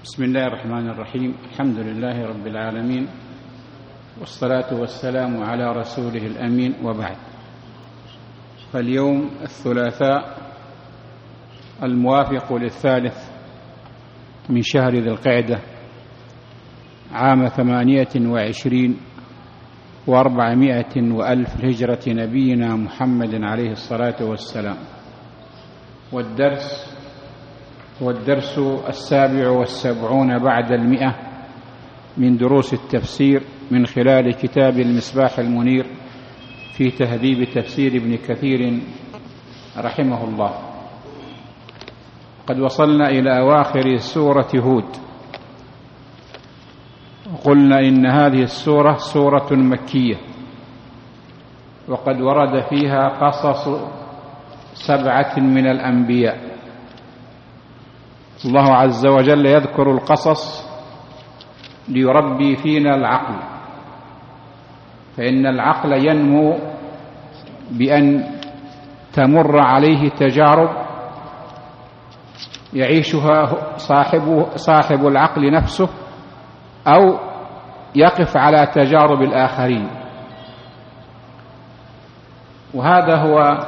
بسم الله الرحمن الرحيم. الحمد لله رب العالمين، والصلاة والسلام على رسوله الأمين، وبعد. فاليوم الثلاثاء الموافق للثالث من شهر ذي القعدة عام 28 و400 وألف الهجرة نبينا محمد عليه الصلاة والسلام، والدرس 77 بعد 100 من دروس التفسير من خلال كتاب المصباح المنير في تهذيب تفسير ابن كثير رحمه الله. قد وصلنا إلى أواخر سورة هود، وقلنا إن هذه السورة سورة مكية، وقد ورد فيها قصص 7 من الأنبياء. الله عز وجل يذكر القصص ليربي فينا العقل، فإن العقل ينمو بأن تمر عليه تجارب يعيشها صاحب العقل نفسه، أو يقف على تجارب الآخرين. وهذا هو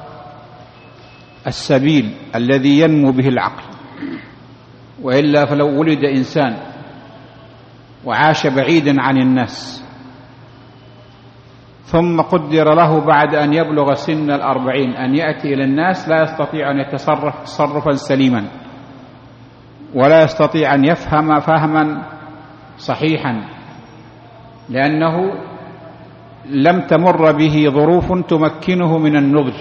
السبيل الذي ينمو به العقل، وإلا فلو ولد إنسان وعاش بعيدا عن الناس ثم قدر له بعد أن يبلغ سن 40 أن يأتي إلى الناس، لا يستطيع أن يتصرف تصرفا سليما، ولا يستطيع أن يفهم فهما صحيحا، لأنه لم تمر به ظروف تمكنه من النضج.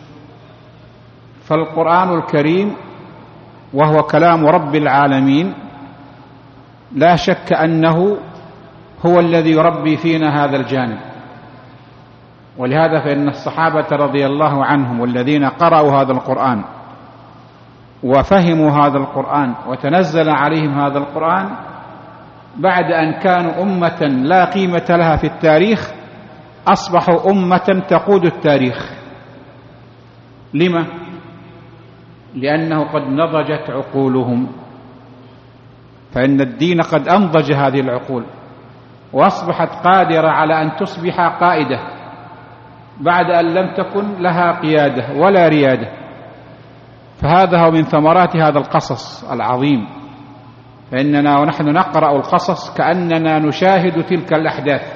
فالقرآن الكريم وهو كلام رب العالمين لا شك أنه هو الذي يربي فينا هذا الجانب. ولهذا فإن الصحابة رضي الله عنهم والذين قرأوا هذا القرآن وفهموا هذا القرآن وتنزل عليهم هذا القرآن بعد أن كانوا أمة لا قيمة لها في التاريخ، أصبحوا أمة تقود التاريخ. لما؟ لأنه قد نضجت عقولهم، فإن الدين قد أنضج هذه العقول وأصبحت قادرة على أن تصبح قائدة بعد أن لم تكن لها قيادة ولا ريادة. فهذا هو من ثمرات هذا القصص العظيم، فإننا ونحن نقرأ القصص كأننا نشاهد تلك الأحداث،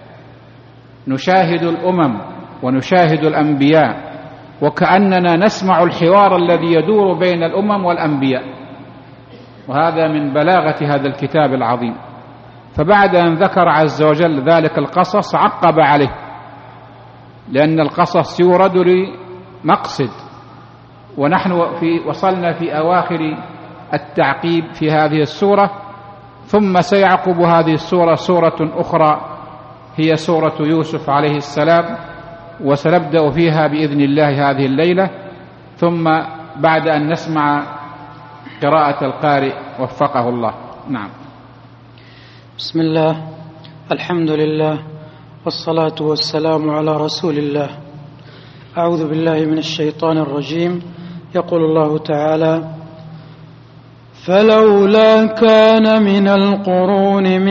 نشاهد الأمم ونشاهد الأنبياء، وكأننا نسمع الحوار الذي يدور بين الأمم والأنبياء. وهذا من بلاغة هذا الكتاب العظيم. فبعد أن ذكر عز وجل ذلك القصص عقب عليه، لأن القصص يورد لمقصد، ونحن وصلنا في أواخر التعقيب في هذه السورة، ثم سيعقب هذه السورة سورة أخرى هي سورة يوسف عليه السلام، وسنبدأ فيها بإذن الله هذه الليلة، ثم بعد أن نسمع قراءة القارئ وفقه الله. نعم. بسم الله، الحمد لله، والصلاة والسلام على رسول الله. أعوذ بالله من الشيطان الرجيم. يقول الله تعالى: فلولا كان من القرون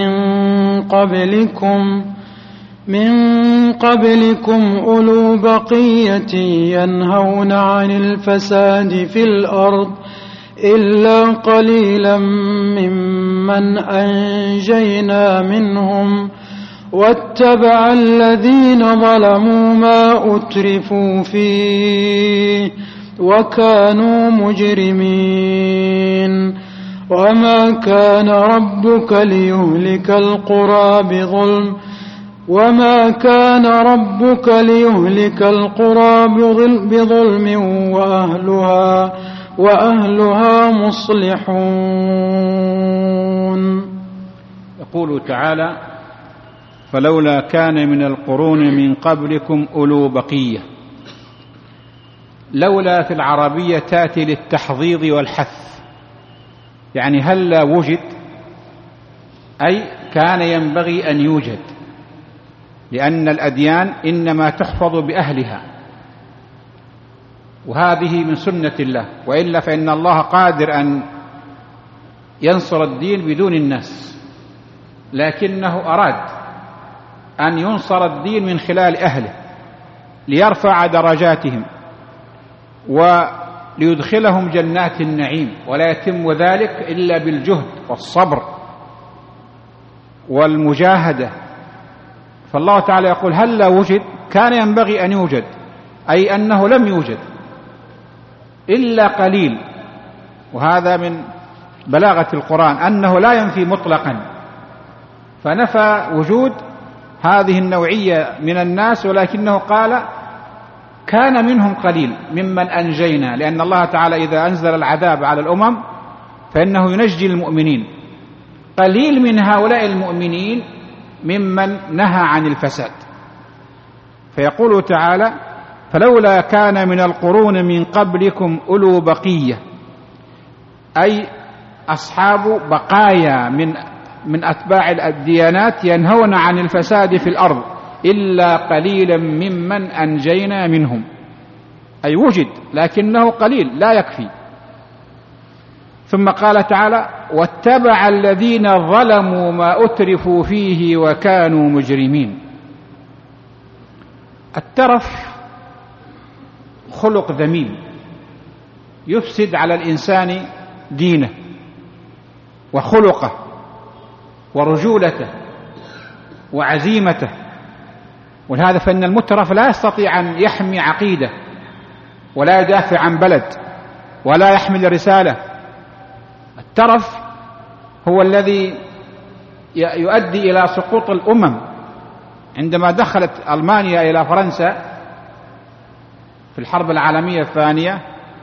من قبلكم أولو بقية ينهون عن الفساد في الأرض إلا قليلا ممن أنجينا منهم واتبع الذين ظلموا ما أترفوا فيه وكانوا مجرمين. وما كان ربك ليهلك القرى بظلم وأهلها مصلحون. يقول تعالى: فلولا كان من القرون من قبلكم أولو بقية. لولا في العربية تأتي للتحضيض والحث، يعني هلا وجد، أي كان ينبغي أن يوجد، لأن الأديان إنما تحفظ بأهلها، وهذه من سنة الله، وإلا فإن الله قادر أن ينصر الدين بدون الناس، لكنه أراد أن ينصر الدين من خلال أهله ليرفع درجاتهم وليدخلهم جنات النعيم، ولا يتم ذلك إلا بالجهد والصبر والمجاهدة. فالله تعالى يقول هل لا وجد؟ كان ينبغي أن يوجد، أي أنه لم يوجد إلا قليل. وهذا من بلاغة القرآن أنه لا ينفي مطلقا، فنفى وجود هذه النوعية من الناس، ولكنه قال كان منهم قليل ممن أنجينا، لأن الله تعالى إذا أنزل العذاب على الأمم فإنه ينجي المؤمنين. قليل من هؤلاء المؤمنين ممن نهى عن الفساد. فيقول تعالى فلولا كان من القرون من قبلكم أولو بقية، أي أصحاب بقايا من أتباع الديانات ينهون عن الفساد في الأرض إلا قليلا ممن أنجينا منهم، أي وجد لكنه قليل لا يكفي. ثم قال تعالى واتبع الذين ظلموا ما أترفوا فيه وكانوا مجرمين. الترف خلق ذميم يفسد على الإنسان دينه وخلقه ورجولته وعزيمته. ولهذا فإن المترف لا يستطيع أن يحمي عقيدة ولا يدافع عن بلد ولا يحمل رسالة. الترف هو الذي يؤدي إلى سقوط الأمم. عندما دخلت ألمانيا إلى فرنسا في الحرب العالمية الثانية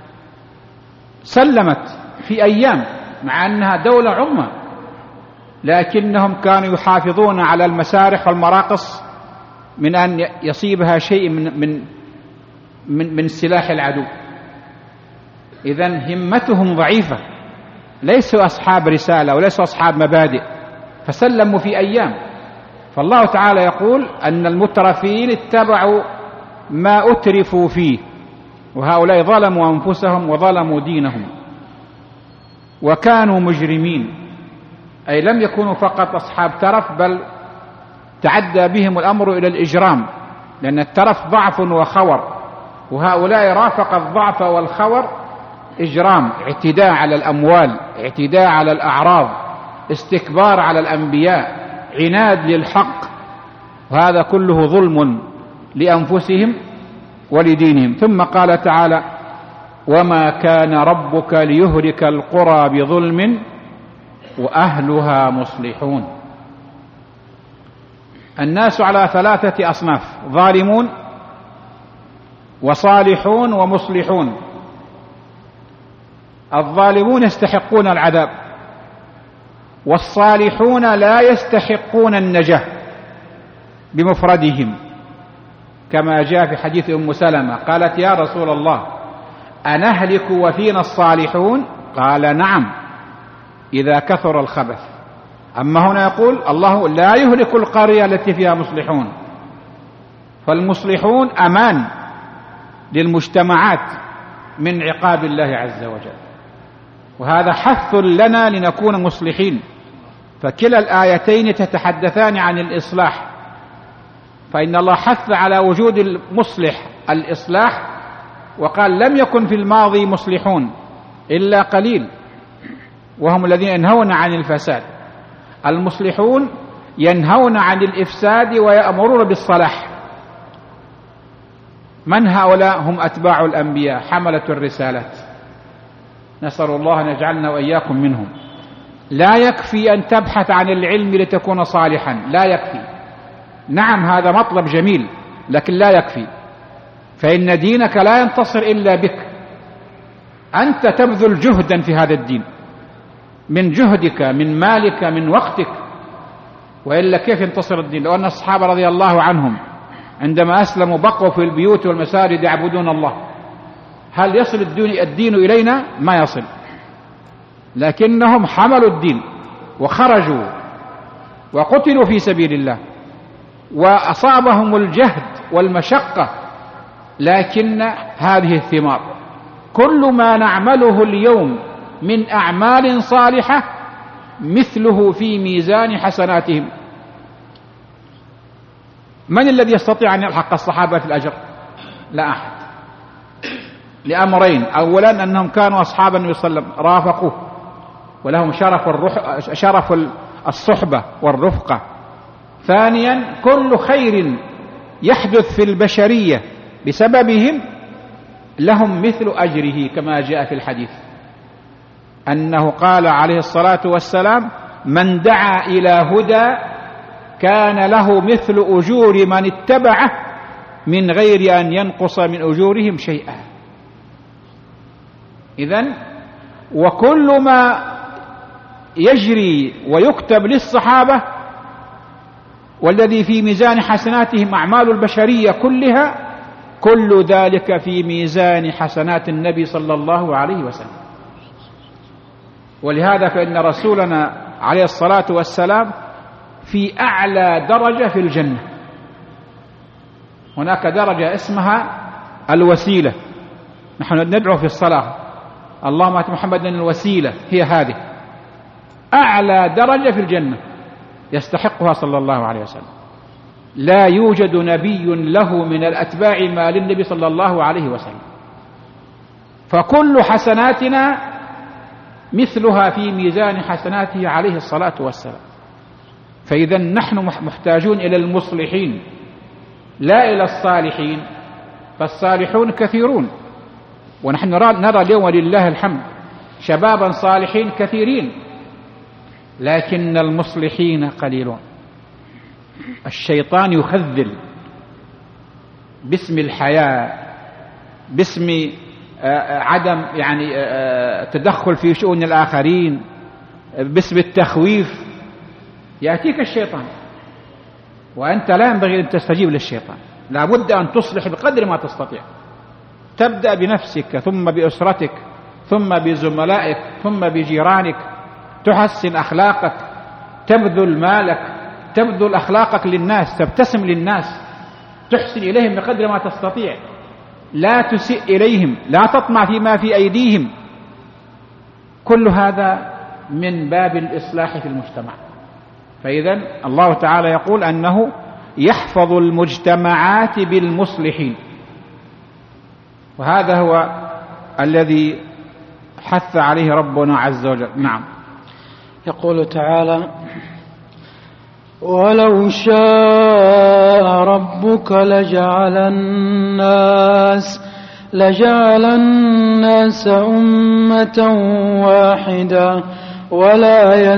سلمت في أيام مع أنها دولة عظمى، لكنهم كانوا يحافظون على المسارح والمراقص من أن يصيبها شيء من سلاح العدو. إذن همتهم ضعيفة، ليسوا أصحاب رسالة وليسوا أصحاب مبادئ، فسلموا في أيام. فالله تعالى يقول أن المترفين اتبعوا ما أترفوا فيه، وهؤلاء ظلموا أنفسهم وظلموا دينهم وكانوا مجرمين، أي لم يكونوا فقط أصحاب ترف بل تعدى بهم الأمر إلى الإجرام، لأن الترف ضعف وخور، وهؤلاء رافق الضعف والخور إجرام، اعتداء على الأموال، اعتداء على الأعراض، استكبار على الأنبياء، عناد للحق، وهذا كله ظلم لأنفسهم ولدينهم. ثم قال تعالى وما كان ربك ليهلك القرى بظلم وأهلها مصلحون. الناس على ثلاثة أصناف: ظالمون وصالحون ومصلحون. الظالمون يستحقون العذاب، والصالحون لا يستحقون النجاة بمفردهم، كما جاء في حديث أم سلمة قالت يا رسول الله أنهلك وفينا الصالحون؟ قال نعم إذا كثر الخبث. أما هنا يقول الله لا يهلك القرية التي فيها مصلحون، فالمصلحون أمان للمجتمعات من عقاب الله عز وجل، وهذا حث لنا لنكون مصلحين. فكلا الآيتين تتحدثان عن الإصلاح، فإن الله حث على وجود المصلح الإصلاح، وقال لم يكن في الماضي مصلحون إلا قليل وهم الذين ينهون عن الفساد. المصلحون ينهون عن الإفساد ويأمرون بالصلاح. من هؤلاء؟ هم أتباع الأنبياء حملة الرسالات، نسأل الله أن يجعلنا وإياكم منهم. لا يكفي أن تبحث عن العلم لتكون صالحا، لا يكفي. نعم هذا مطلب جميل، لكن لا يكفي، فإن دينك لا ينتصر إلا بك. أنت تبذل جهدا في هذا الدين، من جهدك، من مالك، من وقتك، وإلا كيف ينتصر الدين؟ لو أن الصحابة رضي الله عنهم عندما أسلموا بقوا في البيوت والمساجد يعبدون الله، هل يصل الدين إلينا؟ ما يصل. لكنهم حملوا الدين وخرجوا وقتلوا في سبيل الله وأصابهم الجهد والمشقة، لكن هذه الثمار. كل ما نعمله اليوم من أعمال صالحة مثله في ميزان حسناتهم. من الذي يستطيع أن يلحق الصحابة في الأجر؟ لا أحد، لأمرين: أولا أنهم كانوا أصحاب النبي صلى الله عليه وسلم، رافقوه ولهم شرف الصحبة والرفقة. ثانيا كل خير يحدث في البشرية بسببهم لهم مثل أجره، كما جاء في الحديث أنه قال عليه الصلاة والسلام: من دعا إلى هدى كان له مثل أجور من اتبعه من غير أن ينقص من أجورهم شيئا. إذن وكل ما يجري ويكتب للصحابة والذي في ميزان حسناتهم أعمال البشرية كلها، كل ذلك في ميزان حسنات النبي صلى الله عليه وسلم. ولهذا فإن رسولنا عليه الصلاة والسلام في أعلى درجة في الجنة. هناك درجة اسمها الوسيلة، نحن ندعو في الصلاة: اللهم آت محمدا الوسيلة، هي هذه أعلى درجة في الجنة يستحقها صلى الله عليه وسلم. لا يوجد نبي له من الأتباع ما للنبي صلى الله عليه وسلم، فكل حسناتنا مثلها في ميزان حسناته عليه الصلاة والسلام. فإذا نحن محتاجون إلى المصلحين لا إلى الصالحين، فالصالحون كثيرون، ونحن نرى اليوم ولله الحمد شبابا صالحين كثيرين، لكن المصلحين قليلون. الشيطان يخذل باسم الحياة، باسم عدم تدخل في شؤون الآخرين، باسم التخويف. يأتيك الشيطان وأنت لا ينبغي أن تستجيب للشيطان، لا بد أن تصلح بقدر ما تستطيع. تبدأ بنفسك، ثم بأسرتك، ثم بزملائك، ثم بجيرانك، تحسن أخلاقك، تبذل مالك، تبذل أخلاقك للناس، تبتسم للناس، تحسن إليهم بقدر ما تستطيع، لا تسيء إليهم، لا تطمع فيما في أيديهم. كل هذا من باب الإصلاح في المجتمع. فإذا الله تعالى يقول أنه يحفظ المجتمعات بالمصلحين، وهذا هو الذي حث عليه ربنا عز وجل. نعم. يقول تعالى: ولو شاء ربك لجعل الناس أمة واحدة ولا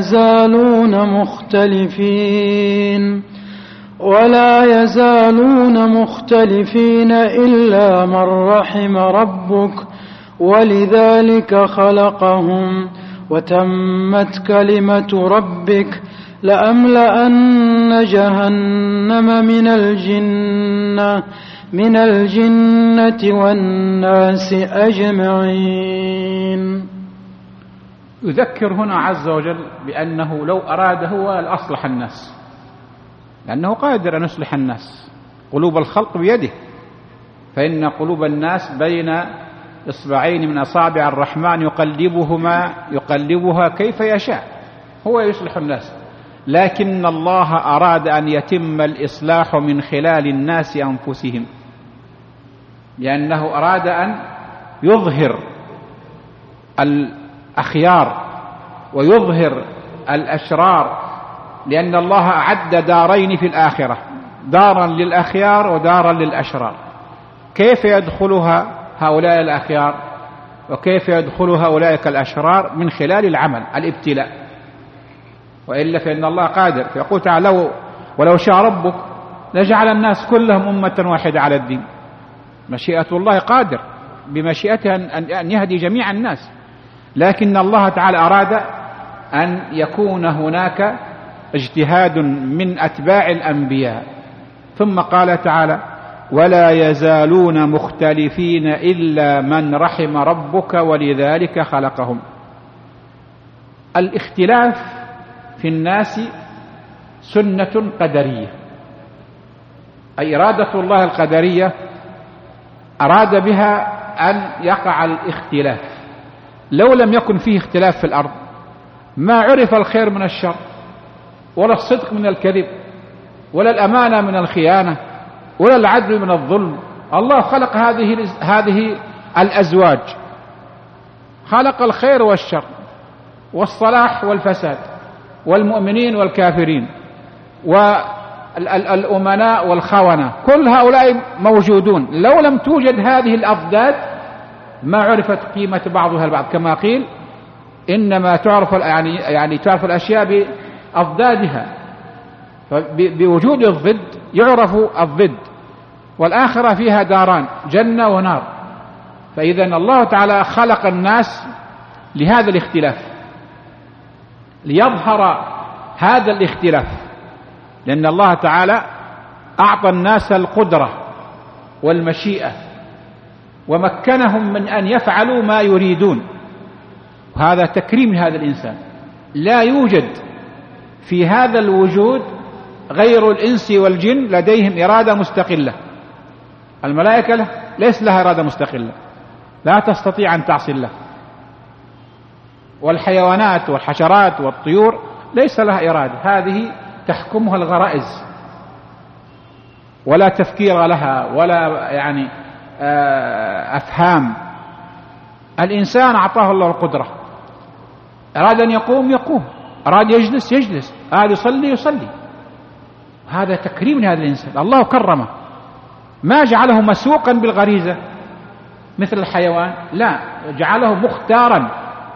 يزالون مختلفين إلا من رحم ربك ولذلك خلقهم وتمت كلمة ربك لأملأن جهنم من الجنة والناس أجمعين. يذكر هنا عز وجل بأنه لو أراد هو لأصلح الناس، لأنه قادر أن يصلح الناس، قلوب الخلق بيده، فإن قلوب الناس بين إصبعين من أصابع الرحمن يقلبها كيف يشاء، هو يصلح الناس. لكن الله أراد أن يتم الإصلاح من خلال الناس أنفسهم، لأنه أراد أن يظهر الأخيار ويظهر الأشرار، لأن الله أعد دارين في الآخرة، دارا للأخيار ودارا للأشرار. كيف يدخلها هؤلاء الأخيار وكيف يدخلها أولئك الأشرار؟ من خلال العمل، الابتلاء. وإلا فإن الله قادر، فيقول تعالى: ولو شاء ربك لجعل الناس كلهم أمة واحدة على الدين. مشيئة الله قادر بمشيئته أن يهدي جميع الناس، لكن الله تعالى أراد أن يكون هناك اجتهاد من أتباع الأنبياء. ثم قال تعالى: ولا يزالون مختلفين إلا من رحم ربك ولذلك خلقهم. الاختلاف في الناس سنة قدرية، أي إرادة الله القدرية أراد بها أن يقع الاختلاف. لو لم يكن فيه اختلاف في الأرض ما عرف الخير من الشر، ولا الصدق من الكذب، ولا الأمانة من الخيانة، ولا العدل من الظلم. الله خلق هذه الأزواج، خلق الخير والشر، والصلاح والفساد، والمؤمنين والكافرين، والأمناء والخونة، كل هؤلاء موجودون. لو لم توجد هذه الأضداد ما عرفت قيمة بعضها البعض، كما قيل إنما تعرف تعرف الأشياء بأضدادها، بوجود الضد يعرف الضد. والآخرة فيها داران، جنة ونار. فإذا الله تعالى خلق الناس لهذا الاختلاف، ليظهر هذا الاختلاف، لأن الله تعالى أعطى الناس القدرة والمشيئة ومكنهم من أن يفعلوا ما يريدون، وهذا تكريم لهذا الإنسان. لا يوجد في هذا الوجود غير الإنس والجن لديهم إرادة مستقلة. الملائكة ليس لها إرادة مستقلة، لا تستطيع أن تعصي الله. والحيوانات والحشرات والطيور ليس لها إرادة، هذه تحكمها الغرائز، ولا تفكير لها، ولا أفهام. الإنسان أعطاه الله القدرة، أراد أن يقوم يقوم، أراد يجلس يجلس، أراد يصلي يصلي. هذا تكريم لهذا الإنسان، الله كرمه، ما جعله مسوقا بالغريزة مثل الحيوان، لا، جعله مختارا.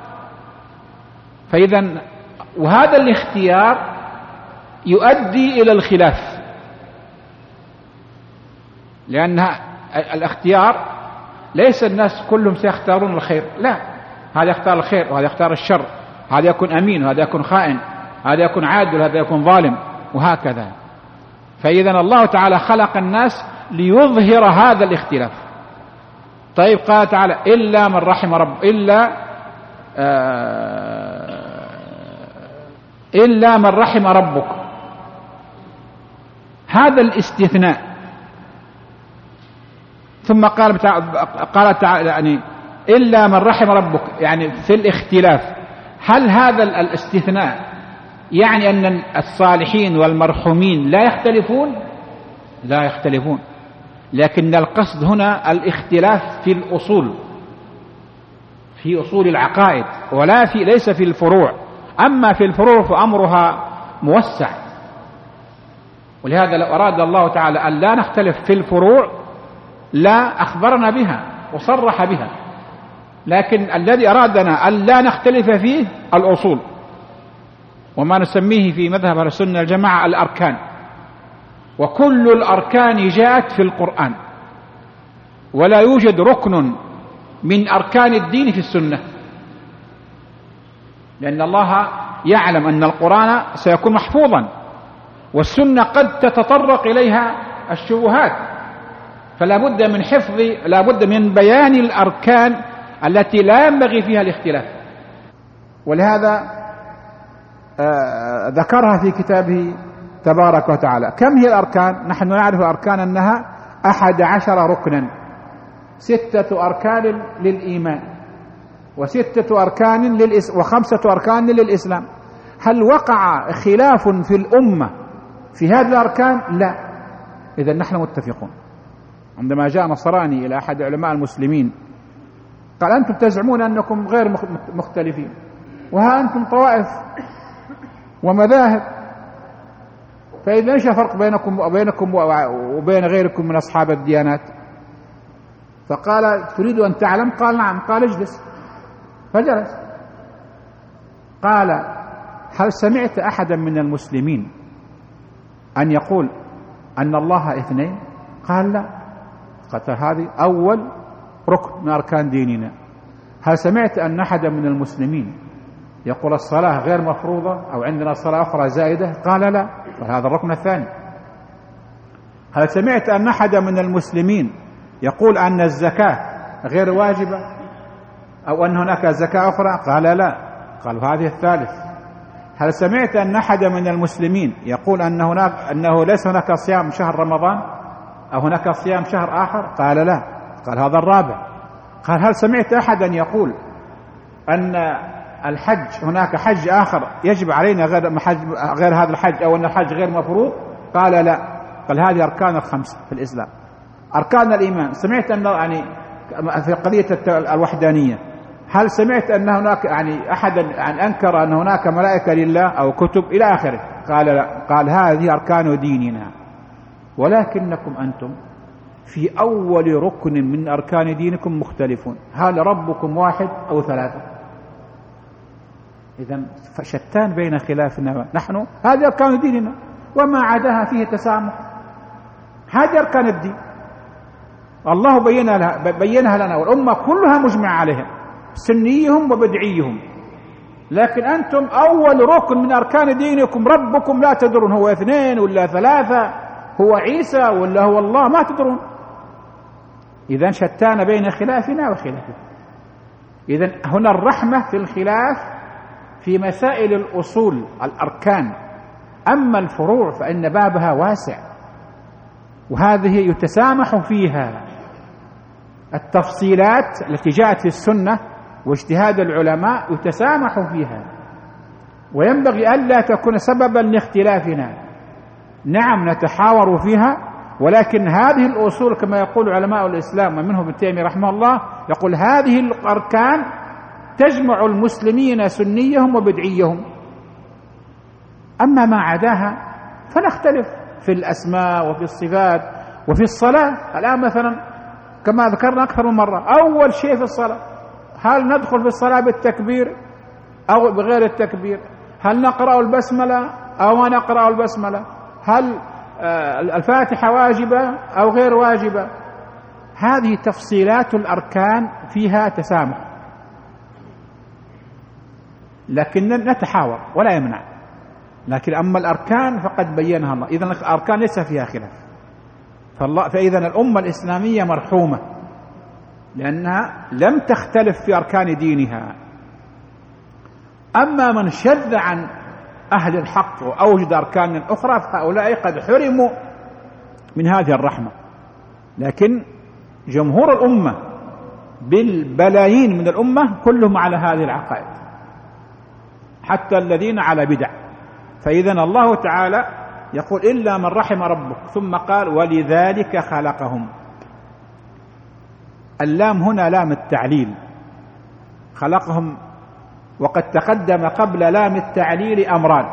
فإذا وهذا الاختيار يؤدي إلى الخلاف، لأن الاختيار ليس الناس كلهم سيختارون الخير، لا، هذا يختار الخير وهذا يختار الشر، هذا يكون أمين وهذا يكون خائن، هذا يكون عادل وهذا يكون ظالم، وهكذا. فإذا الله تعالى خلق الناس ليظهر هذا الاختلاف. طيب، قال تعالى إلا من رحم رب، إلا من رحم ربك، هذا الاستثناء. ثم قال تعالى إلا من رحم ربك، في الاختلاف. هل هذا الاستثناء يعني أن الصالحين والمرحومين لا يختلفون؟ لا يختلفون، لكن القصد هنا الاختلاف في الأصول، في أصول العقائد، ليس في الفروع. أما في الفروع فأمرها موسع، ولهذا لو أراد الله تعالى أن لا نختلف في الفروع لا أخبرنا بها وصرح بها، لكن الذي أرادنا أن لا نختلف فيه الأصول، وما نسميه في مذهب أهل السنة الجماعة الأركان. وكل الأركان جاءت في القرآن، ولا يوجد ركن من أركان الدين في السنة، لأن الله يعلم أن القرآن سيكون محفوظا، والسنة قد تتطرق إليها الشبهات، فلا بد من حفظ، لا بد من بيان الأركان التي لا ينبغي فيها الاختلاف. ولهذا ذكرها في كتابه تبارك وتعالى. كم هي الأركان؟ نحن نعرف الأركان أنها 11 ركنا، 6 أركان للإيمان، و5 أركان للإسلام. هل وقع خلاف في الأمة في هذه الأركان؟ لا. إذن نحن متفقون. عندما جاء نصراني إلى أحد علماء المسلمين قال: أنتم تزعمون أنكم غير مختلفين، وها أنتم طوائف ومذاهب، فإذا ايش الفرق بينكم وبين غيركم من أصحاب الديانات؟ فقال: تريد أن تعلم؟ قال: نعم. قال: اجلس. فجلس. قال: هل سمعت أحدا من المسلمين أن يقول أن الله 2؟ قال: لا. قال: هذه أول ركن من أركان ديننا. هل سمعت أن أحدا من المسلمين يقول الصلاة غير مفروضة أو عندنا صلاة أخرى زائدة؟ قال: لا. قال: هذا الركن الثاني. هل سمعت أن أحدا من المسلمين يقول أن الزكاة غير واجبة أو أن هناك زكاة أخرى؟ قال: لا. قال: هذه الثالث. هل سمعت أن أحدا من المسلمين يقول أنه ليس هناك صيام شهر رمضان أو هناك صيام شهر آخر؟ قال: لا. قال: هذا الرابع. قال: هل سمعت أحدا يقول أن الحج هناك حج آخر يجب علينا غير هذا الحج، أو أن الحج غير مفروض؟ قال لا. قال هذه أركان الخمسة في الإسلام، أركان الإيمان. سمعت أن يعني في قضية الوحدانية، هل سمعت أن هناك يعني أحد أنكر أن هناك ملائكة لله أو كتب إلى آخره؟ قال لا. قال هذه أركان ديننا، ولكنكم أنتم في أول ركن من أركان دينكم مختلفون، هل ربكم واحد أو ثلاثة؟ إذن شتان بين خلافنا. نحن هذه أركان ديننا، وما عداها فيه تسامح. هذه أركان الدين الله بينها لنا، والأمة كلها مجمع عليها، سنيهم وبدعيهم. لكن أنتم أول ركن من أركان دينكم ربكم لا تدرون هو 2 ولا 3، هو عيسى ولا هو الله، ما تدرون. إذن شتان بين خلافنا وخلافه. إذن هنا الرحمة في الخلاف في مسائل الأصول الأركان، أما الفروع فإن بابها واسع، وهذه يتسامح فيها. التفصيلات التي جاءت في السنة واجتهاد العلماء يتسامح فيها، وينبغي ألا تكون سببا لاختلافنا. نعم نتحاور فيها، ولكن هذه الأصول كما يقول علماء الإسلام ومنهم ابن تيمية رحمه الله، يقول هذه الأركان تجمع المسلمين سنيهم وبدعيهم. أما ما عداها فنختلف في الأسماء وفي الصفات وفي الصلاة. الآن مثلا كما ذكرنا أكثر من مرة، أول شيء في الصلاة، هل ندخل في الصلاة بالتكبير أو بغير التكبير؟ هل نقرأ البسملة أو ما نقرأ البسملة؟ هل الفاتحة واجبة أو غير واجبة؟ هذه تفصيلات الأركان فيها تسامح، لكن نتحاور ولا يمنع. لكن أما الأركان فقد بينها الله، إذن الأركان ليس فيها خلاف. فإذا الأمة الإسلامية مرحومة، لأنها لم تختلف في أركان دينها. أما من شذ عن أهل الحق وأوجد أركان أخرى فهؤلاء قد حرموا من هذه الرحمة. لكن جمهور الأمة بالبلايين من الأمة كلهم على هذه العقائد، حتى الذين على بدع. فإذا الله تعالى يقول إلا من رحم ربك، ثم قال ولذلك خلقهم. اللام هنا لام التعليل، خلقهم. وقد تقدم قبل لام التعليل أمران: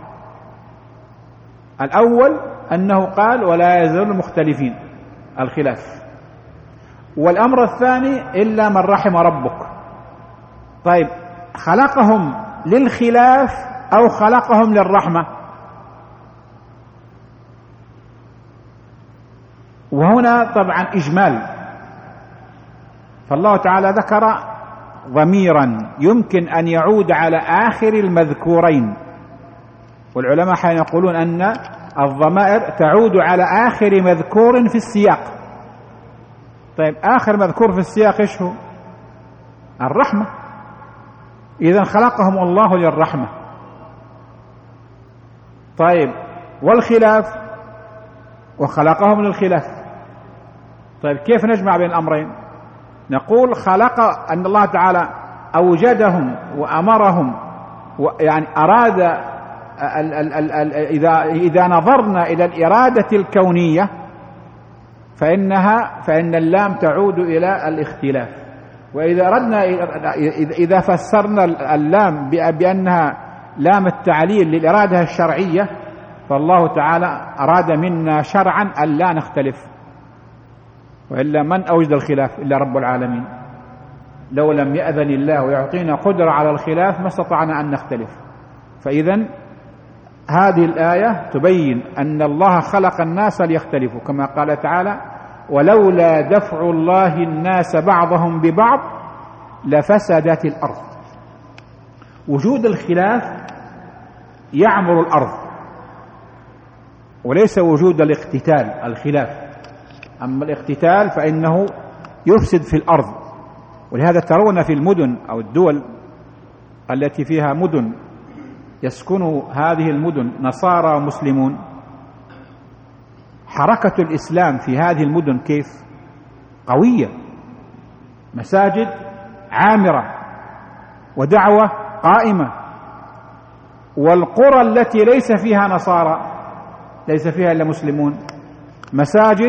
الأول أنه قال ولا يزالون مختلفين، الخلاف. والأمر الثاني إلا من رحم ربك. طيب، خلقهم للخلاف أو خلقهم للرحمة؟ وهنا طبعا إجمال، فالله تعالى ذكر ضميرا يمكن أن يعود على آخر المذكورين، والعلماء حين يقولون أن الضمائر تعود على آخر مذكور في السياق. طيب، آخر مذكور في السياق إيش هو؟ الرحمة. إذن خلقهم الله للرحمة. طيب، والخلاف؟ وخلقهم للخلاف. طيب، كيف نجمع بين الأمرين؟ نقول خلق أن الله تعالى أوجدهم وأمرهم، يعني أراد إذا نظرنا إلى الإرادة الكونية فإن اللام تعود إلى الاختلاف. وإذا أردنا إذا فسرنا اللام بأنها لام التعليل للإرادة الشرعية، فالله تعالى أراد منا شرعا أن لا نختلف، وإلا من أوجد الخلاف إلا رب العالمين. لو لم يأذن الله ويعطينا قدرة على الخلاف ما استطعنا أن نختلف. فإذن هذه الآية تبين أن الله خلق الناس ليختلفوا، كما قال تعالى ولولا دفع الله الناس بعضهم ببعض لفسدت الأرض. وجود الخلاف يعمر الأرض، وليس وجود الاقتتال الخلاف. أما الاقتتال فإنه يفسد في الأرض. ولهذا ترون في المدن أو الدول التي فيها مدن يسكن هذه المدن نصارى ومسلمون، حركة الإسلام في هذه المدن كيف قوية، مساجد عامرة ودعوة قائمة، والقرى التي ليس فيها نصارى، ليس فيها إلا مسلمون، مساجد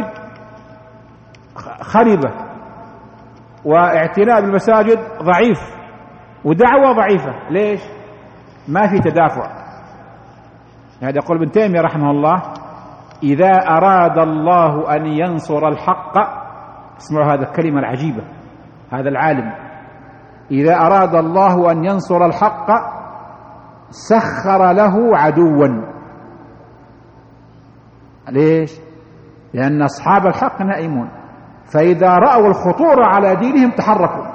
خربة، واعتناء بالمساجد ضعيف، ودعوة ضعيفة. ليش؟ ما في تدافع. هذا يقول ابن تيمية رحمه الله: إذا أراد الله أن ينصر الحق، اسمعوا هذا الكلمة العجيبة، هذا العالم، إذا أراد الله أن ينصر الحق سخر له عدوا. ليش؟ لأن أصحاب الحق نائمون، فإذا رأوا الخطورة على دينهم تحركوا.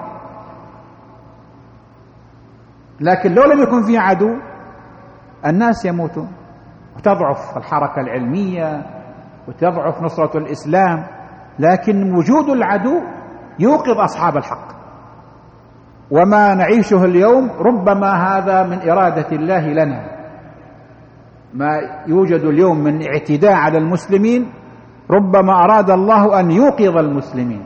لكن لو لم يكن في عدو الناس يموتون، وتضعف الحركة العلمية، وتضعف نصرة الإسلام. لكن وجود العدو يوقظ أصحاب الحق، وما نعيشه اليوم ربما هذا من إرادة الله لنا. ما يوجد اليوم من اعتداء على المسلمين ربما أراد الله أن يوقظ المسلمين.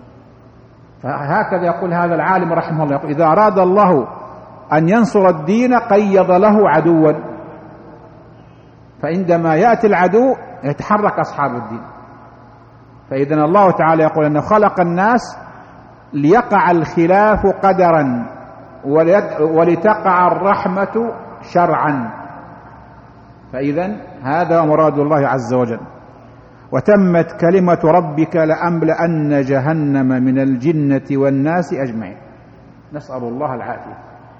فهكذا يقول هذا العالم رحمه الله، يقول: إذا أراد الله أن ينصر الدين قيض له عدوا، فعندما يأتي العدو يتحرك أصحاب الدين. فإذن الله تعالى يقول أنه خلق الناس ليقع الخلاف قدرا ولتقع الرحمة شرعا. فإذن هذا مراد الله عز وجل. وتمت كلمة ربك لأملأن جهنم من الجنة والناس أجمعين. نسأل الله العافية.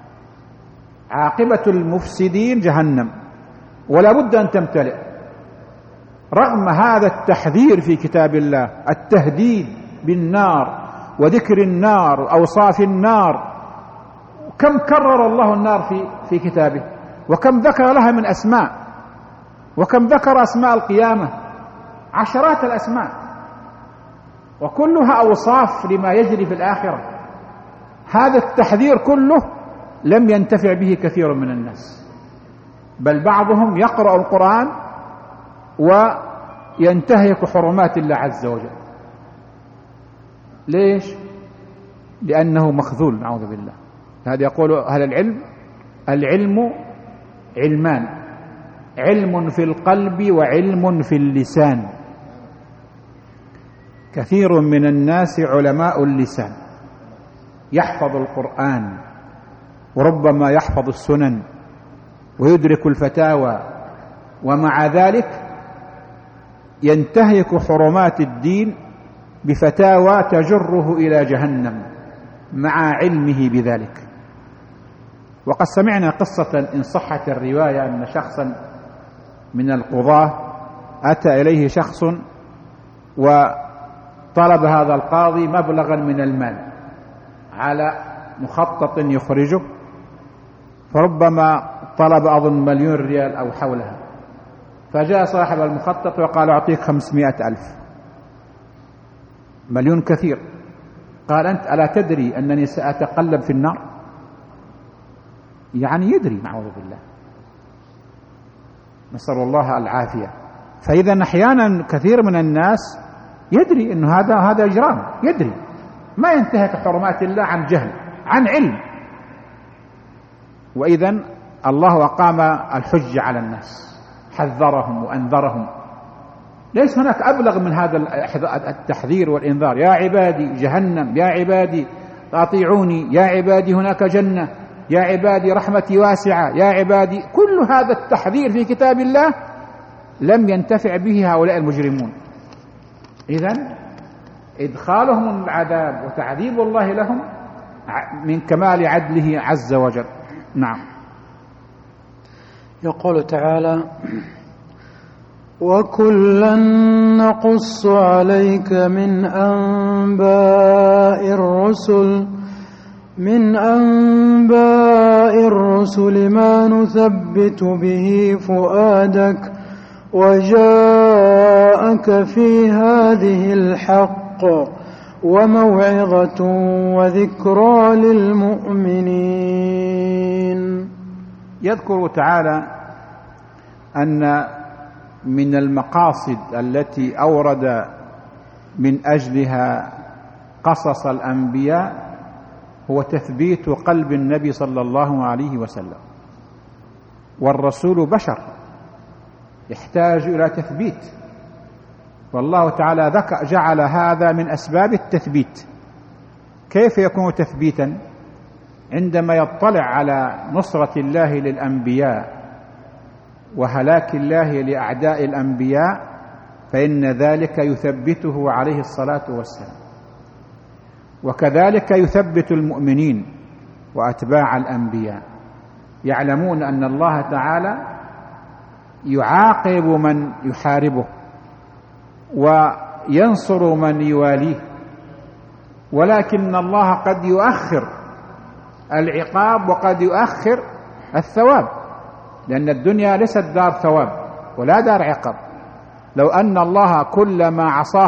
عاقبة المفسدين جهنم، ولا بد أن تمتلئ. رغم هذا التحذير في كتاب الله، التهديد بالنار وذكر النار وأوصاف النار، كم كرر الله النار في كتابه، وكم ذكر لها من أسماء، وكم ذكر أسماء القيامة، عشرات الأسماء، وكلها أوصاف لما يجري في الآخرة. هذا التحذير كله لم ينتفع به كثير من الناس، بل بعضهم يقرأ القرآن وينتهك حرمات الله عز وجل. ليش؟ لأنه مخذول، نعوذ بالله. هذا يقول أهل العلم: العلم علمان، علم في القلب وعلم في اللسان. كثير من الناس علماء اللسان، يحفظ القرآن وربما يحفظ السنن ويدرك الفتاوى، ومع ذلك ينتهك حرمات الدين بفتاوى تجره إلى جهنم مع علمه بذلك. وقد سمعنا قصة إن صحت الرواية أن شخصا من القضاة أتى إليه شخص وطلب هذا القاضي مبلغا من المال على مخطط يخرجه، فربما طلب أظن 1,000,000 ريال أو حولها. فجاء صاحب المخطط وقال: أعطيك 500,000. 1,000,000 كثير. قال: أنت ألا تدري أنني سأتقلب في النار؟ يعني يدري، نعوذ بالله، نسأل الله العافية. فإذا أحيانا كثير من الناس يدري أن هذا إجرام، يدري، ما ينتهك حرمات الله عن جهل، عن علم. وإذا الله أقام الحجة على الناس، حذرهم وأنذرهم. ليس هناك أبلغ من هذا التحذير والإنذار: يا عبادي جهنم، يا عبادي أطيعوني، يا عبادي هناك جنة، يا عبادي رحمتي واسعة، يا عبادي. كل هذا التحذير في كتاب الله لم ينتفع به هؤلاء المجرمون. إذن إدخالهم العذاب وتعذيب الله لهم من كمال عدله عز وجل. نعم. يقول تعالى: وكلا نقص عليك من أنباء الرسل ما نثبت به فؤادك وجاءك في هذه الحق وموعظة وذكرى للمؤمنين. يذكر تعالى أن من المقاصد التي أورد من أجلها قصص الأنبياء هو تثبيت قلب النبي صلى الله عليه وسلم، والرسول بشر يحتاج إلى تثبيت، والله تعالى جعل هذا من أسباب التثبيت. كيف يكون تثبيتا؟ عندما يطلع على نصرة الله للأنبياء وهلاك الله لأعداء الأنبياء، فإن ذلك يثبته عليه الصلاة والسلام، وكذلك يثبت المؤمنين وأتباع الأنبياء، يعلمون أن الله تعالى يعاقب من يحاربه وينصر من يواليه، ولكن الله قد يؤخر العقاب وقد يؤخر الثواب، لأن الدنيا ليست دار ثواب ولا دار عقاب. لو أن الله كلما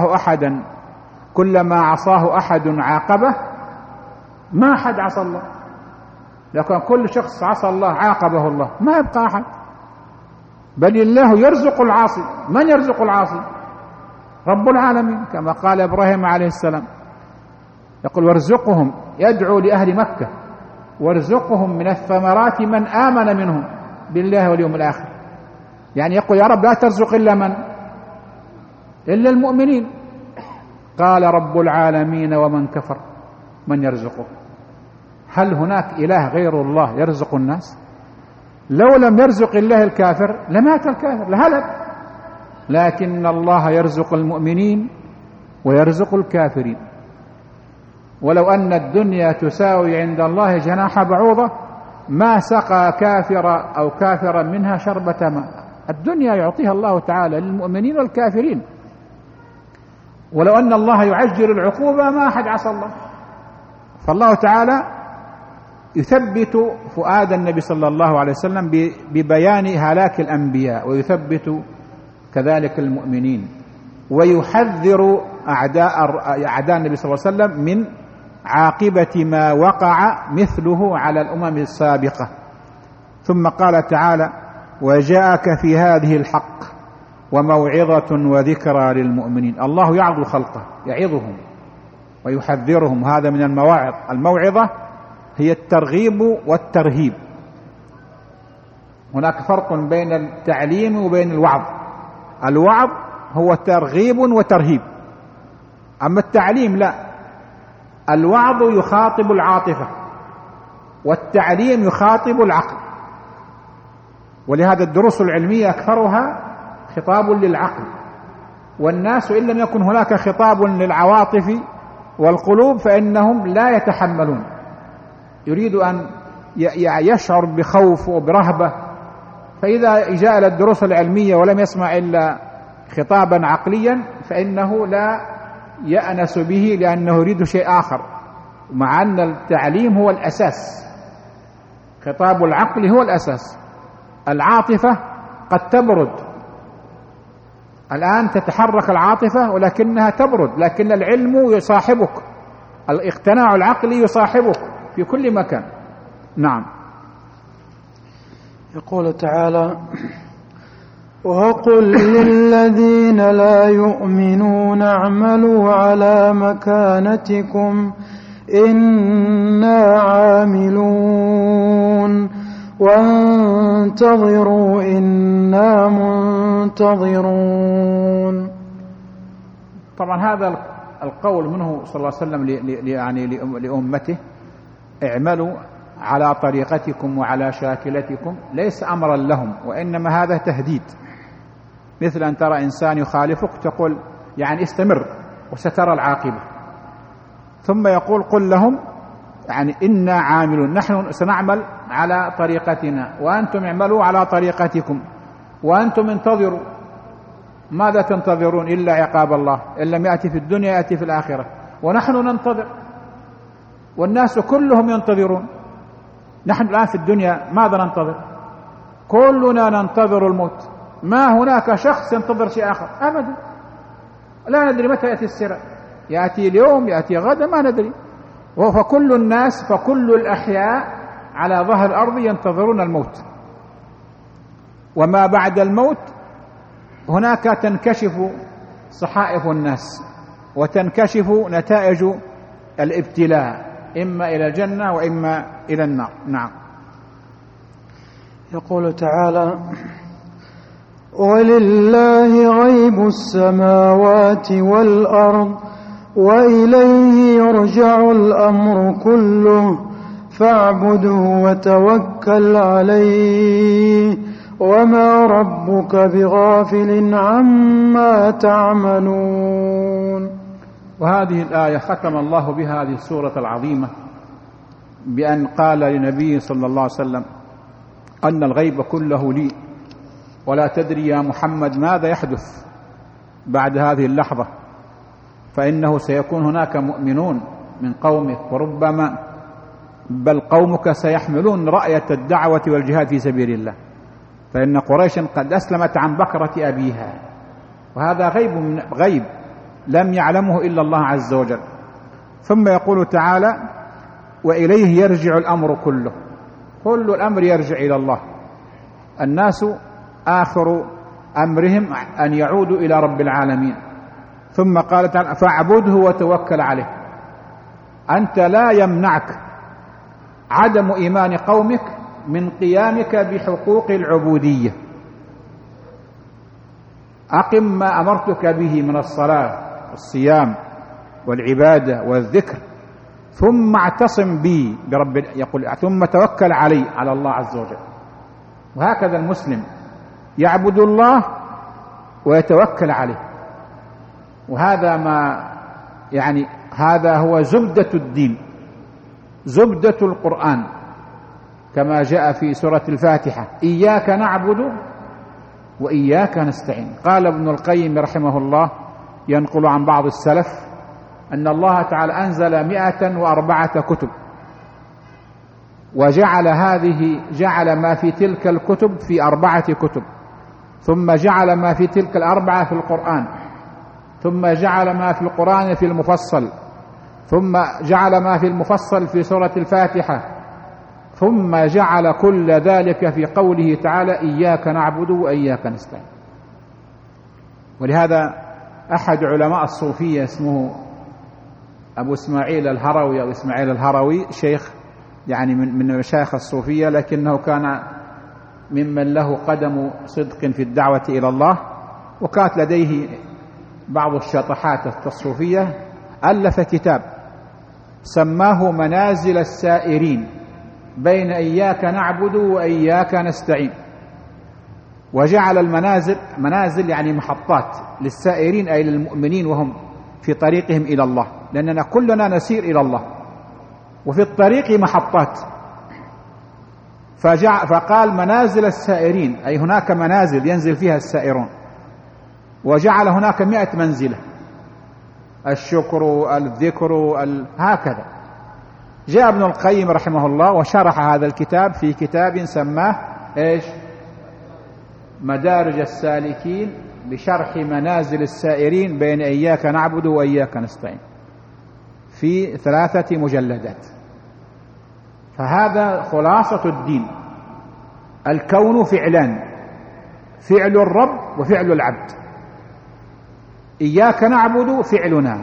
عصاه أحد عاقبه، ما أحد عصى الله. لو كان كل شخص عصى الله عاقبه الله ما يبقى أحد، بل الله يرزق العاصي. من يرزق العاصي؟ رب العالمين، كما قال إبراهيم عليه السلام، يقول وارزقهم، يدعو لأهل مكة وارزقهم من الثمرات من آمن منهم بالله واليوم الآخر. يعني يقول يا رب لا ترزق إلا المؤمنين. قال رب العالمين ومن كفر من يرزقه؟ هل هناك إله غير الله يرزق الناس؟ لو لم يرزق الله الكافر لمات الكافر لهلك، لكن الله يرزق المؤمنين ويرزق الكافرين. ولو أن الدنيا تساوي عند الله جناح بعوضة ما سقى كافرا منها شربة ماء. الدنيا يعطيها الله تعالى للمؤمنين والكافرين. ولو أن الله يعجل العقوبة ما أحد عصى الله. فالله تعالى يثبت فؤاد النبي صلى الله عليه وسلم ببيان هلاك الأنبياء، ويثبت كذلك المؤمنين، ويحذر أعداء النبي صلى الله عليه وسلم من عاقبة ما وقع مثله على الأمم السابقة. ثم قال تعالى وجاءك في هذه الحق وموعظة وذكرى للمؤمنين. الله يعظ خلقه، يعظهم ويحذرهم، هذا من المواعظ. الموعظة هي الترغيب والترهيب. هناك فرق بين التعليم وبين الوعظ. الوعظ هو ترغيب وترهيب، أما التعليم لا، الوعظ يخاطب العاطفة والتعليم يخاطب العقل. ولهذا الدروس العلمية أكثرها خطاب للعقل، والناس إن لم يكن هناك خطاب للعواطف والقلوب فإنهم لا يتحملون. يريد أن يشعر بخوف وبرهبة، فإذا جاء إلى الدروس العلمية ولم يسمع إلا خطابا عقليا فإنه لا يأنس به، لأنه يريد شيء آخر، مع أن التعليم هو الأساس. خطاب العقل هو الأساس. العاطفة قد تبرد، الآن تتحرك العاطفة ولكنها تبرد، لكن العلم يصاحبك، الاقتناع العقلي يصاحبك في كل مكان. نعم. يقول تعالى وقل للذين لا يؤمنون اعملوا على مكانتكم إنا عاملون وانتظروا إنا منتظرون. طبعا هذا القول منه صلى الله عليه وسلم لأمته اعملوا على طريقتكم وعلى شاكلتكم ليس أمرا لهم، وإنما هذا تهديد. مثل أن ترى إنسان يخالفك تقول يعني استمر وسترى العاقبة، ثم يقول قل لهم يعني إنا عاملون، نحن سنعمل على طريقتنا وأنتم اعملوا على طريقتكم وأنتم انتظروا. ماذا تنتظرون إلا عقاب الله؟ إن لم يأتي في الدنيا يأتي في الآخرة، ونحن ننتظر والناس كلهم ينتظرون. نحن الآن في الدنيا ماذا ننتظر؟ كلنا ننتظر الموت، ما هناك شخص ينتظر شيء آخر أبدا. لا ندري متى يأتي السراء، يأتي اليوم يأتي غدا ما ندري. فكل الناس فكل الأحياء على ظهر الأرض ينتظرون الموت، وما بعد الموت هناك تنكشف صحائف الناس وتنكشف نتائج الابتلاء إما إلى الجنة وإما إلى النار. نعم. يقول تعالى: ولله غيب السماوات والأرض وإليه يرجع الأمر كله فاعبده وتوكل عليه وما ربك بغافل عما تعملون. وهذه الآية ختم الله بها هذه السورة العظيمة بأن قال لنبيه صلى الله عليه وسلم أن الغيب كله لي ولا تدري يا محمد ماذا يحدث بعد هذه اللحظة، فإنه سيكون هناك مؤمنون من قومك وربما بل قومك سيحملون رأية الدعوة والجهاد في سبيل الله، فإن قريشا قد أسلمت عن بكرة أبيها، وهذا غيب لم يعلمه إلا الله عز وجل. ثم يقول تعالى: وإليه يرجع الأمر كله، كل الأمر يرجع إلى الله. الناس آخر أمرهم أن يعودوا إلى رب العالمين. ثم قال تعالى: فاعبده وتوكل عليه. أنت لا يمنعك عدم إيمان قومك من قيامك بحقوق العبودية. أقم ما أمرتك به من الصلاة والصيام والعبادة والذكر، ثم اعتصم بي برب، يقول ثم توكل علي على الله عز وجل. وهكذا المسلم يعبد الله ويتوكل عليه، وهذا ما يعني هذا هو زبدة الدين، زبدة القرآن، كما جاء في سورة الفاتحة: إياك نعبد وإياك نستعين. قال ابن القيم رحمه الله ينقل عن بعض السلف أن الله تعالى أنزل 104 كتب، جعل ما في تلك الكتب في 4 كتب، ثم جعل ما في تلك 4 في القرآن، ثم جعل ما في القرآن في المفصل، ثم جعل ما في المفصل في سورة الفاتحة، ثم جعل كل ذلك في قوله تعالى: إياك نعبد وإياك نستعين. ولهذا أحد علماء الصوفية اسمه أبو إسماعيل الهروي أو إسماعيل الهروي، شيخ يعني من مشايخ الصوفية، لكنه كان ممن له قدم صدق في الدعوة إلى الله، وكانت لديه بعض الشطحات الصوفية. ألف كتاب سماه منازل السائرين بين إياك نعبد وإياك نستعين، وجعل منازل يعني محطات للسائرين أي للمؤمنين وهم في طريقهم إلى الله، لأننا كلنا نسير إلى الله، وفي الطريق محطات. فقال منازل السائرين أي هناك منازل ينزل فيها السائرون، وجعل هناك 100 منزلة: الشكر، الذكر، هكذا. جاء ابن القيم رحمه الله وشرح هذا الكتاب في كتاب سماه إيش؟ مدارج السالكين بشرح منازل السائرين بين إياك نعبد وإياك نستعين، في 3 مجلدات. فهذا خلاصة الدين. الكون فعلان: فعل الرب وفعل العبد. إياك نعبد فعلنا،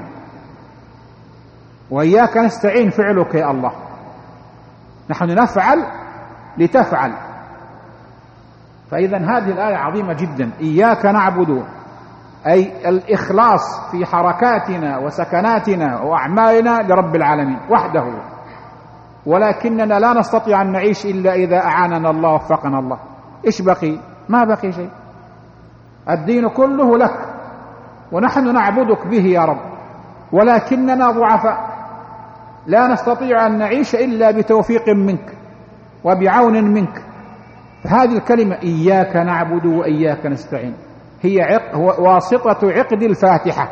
وإياك نستعين فعلك يا الله. نحن نفعل لتفعل. فإذا هذه الآية عظيمة جدا. إياك نعبد أي الإخلاص في حركاتنا وسكناتنا وأعمالنا لرب العالمين وحده، ولكننا لا نستطيع أن نعيش إلا إذا أعاننا الله ووفقنا الله. إيش بقي؟ ما بقي شيء. الدين كله لك، ونحن نعبدك به يا رب، ولكننا ضعفاء لا نستطيع أن نعيش إلا بتوفيق منك وبعون منك. فهذه الكلمة إياك نعبد وإياك نستعين هي واسطة عقد الفاتحة،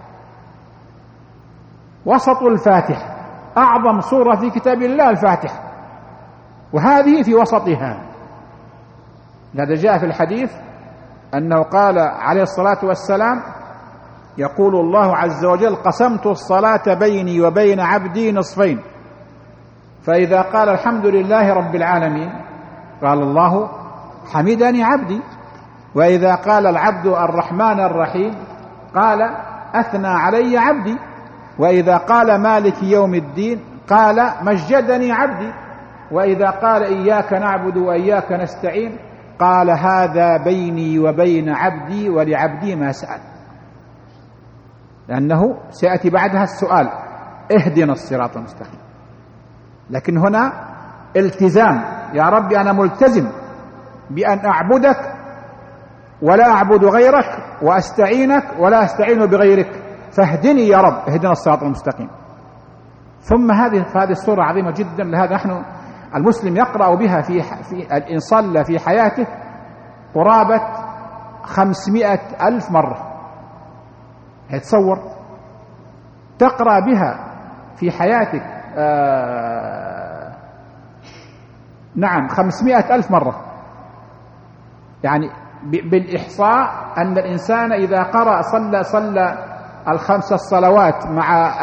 وسط الفاتحة، أعظم سورة في كتاب الله الفاتحة، وهذه في وسطها. هذا جاء في الحديث أنه قال عليه الصلاة والسلام: يقول الله عز وجل: قسمت الصلاة بيني وبين عبدي نصفين، فإذا قال الحمد لله رب العالمين قال الله: حمدني عبدي، وإذا قال العبد الرحمن الرحيم قال: أثنى علي عبدي، وإذا قال مالك يوم الدين قال مجدني عبدي، وإذا قال إياك نعبد وإياك نستعين قال هذا بيني وبين عبدي ولعبدي ما سأل، لأنه سيأتي بعدها السؤال اهدنا الصراط المستقيم. لكن هنا التزام، يا ربي أنا ملتزم بأن أعبدك ولا أعبد غيرك وأستعينك ولا أستعين بغيرك، فاهدني يا رب، اهدنا الصراط المستقيم. ثم هذه السورة عظيمة جدا، لهذا نحن المسلم يقرأ بها إن صلى في حياته قرابة 500,000 مرة. تصور تقرأ بها في حياتك 500,000 مرة. يعني بالإحصاء أن الإنسان إذا قرأ صلى 5 صلوات مع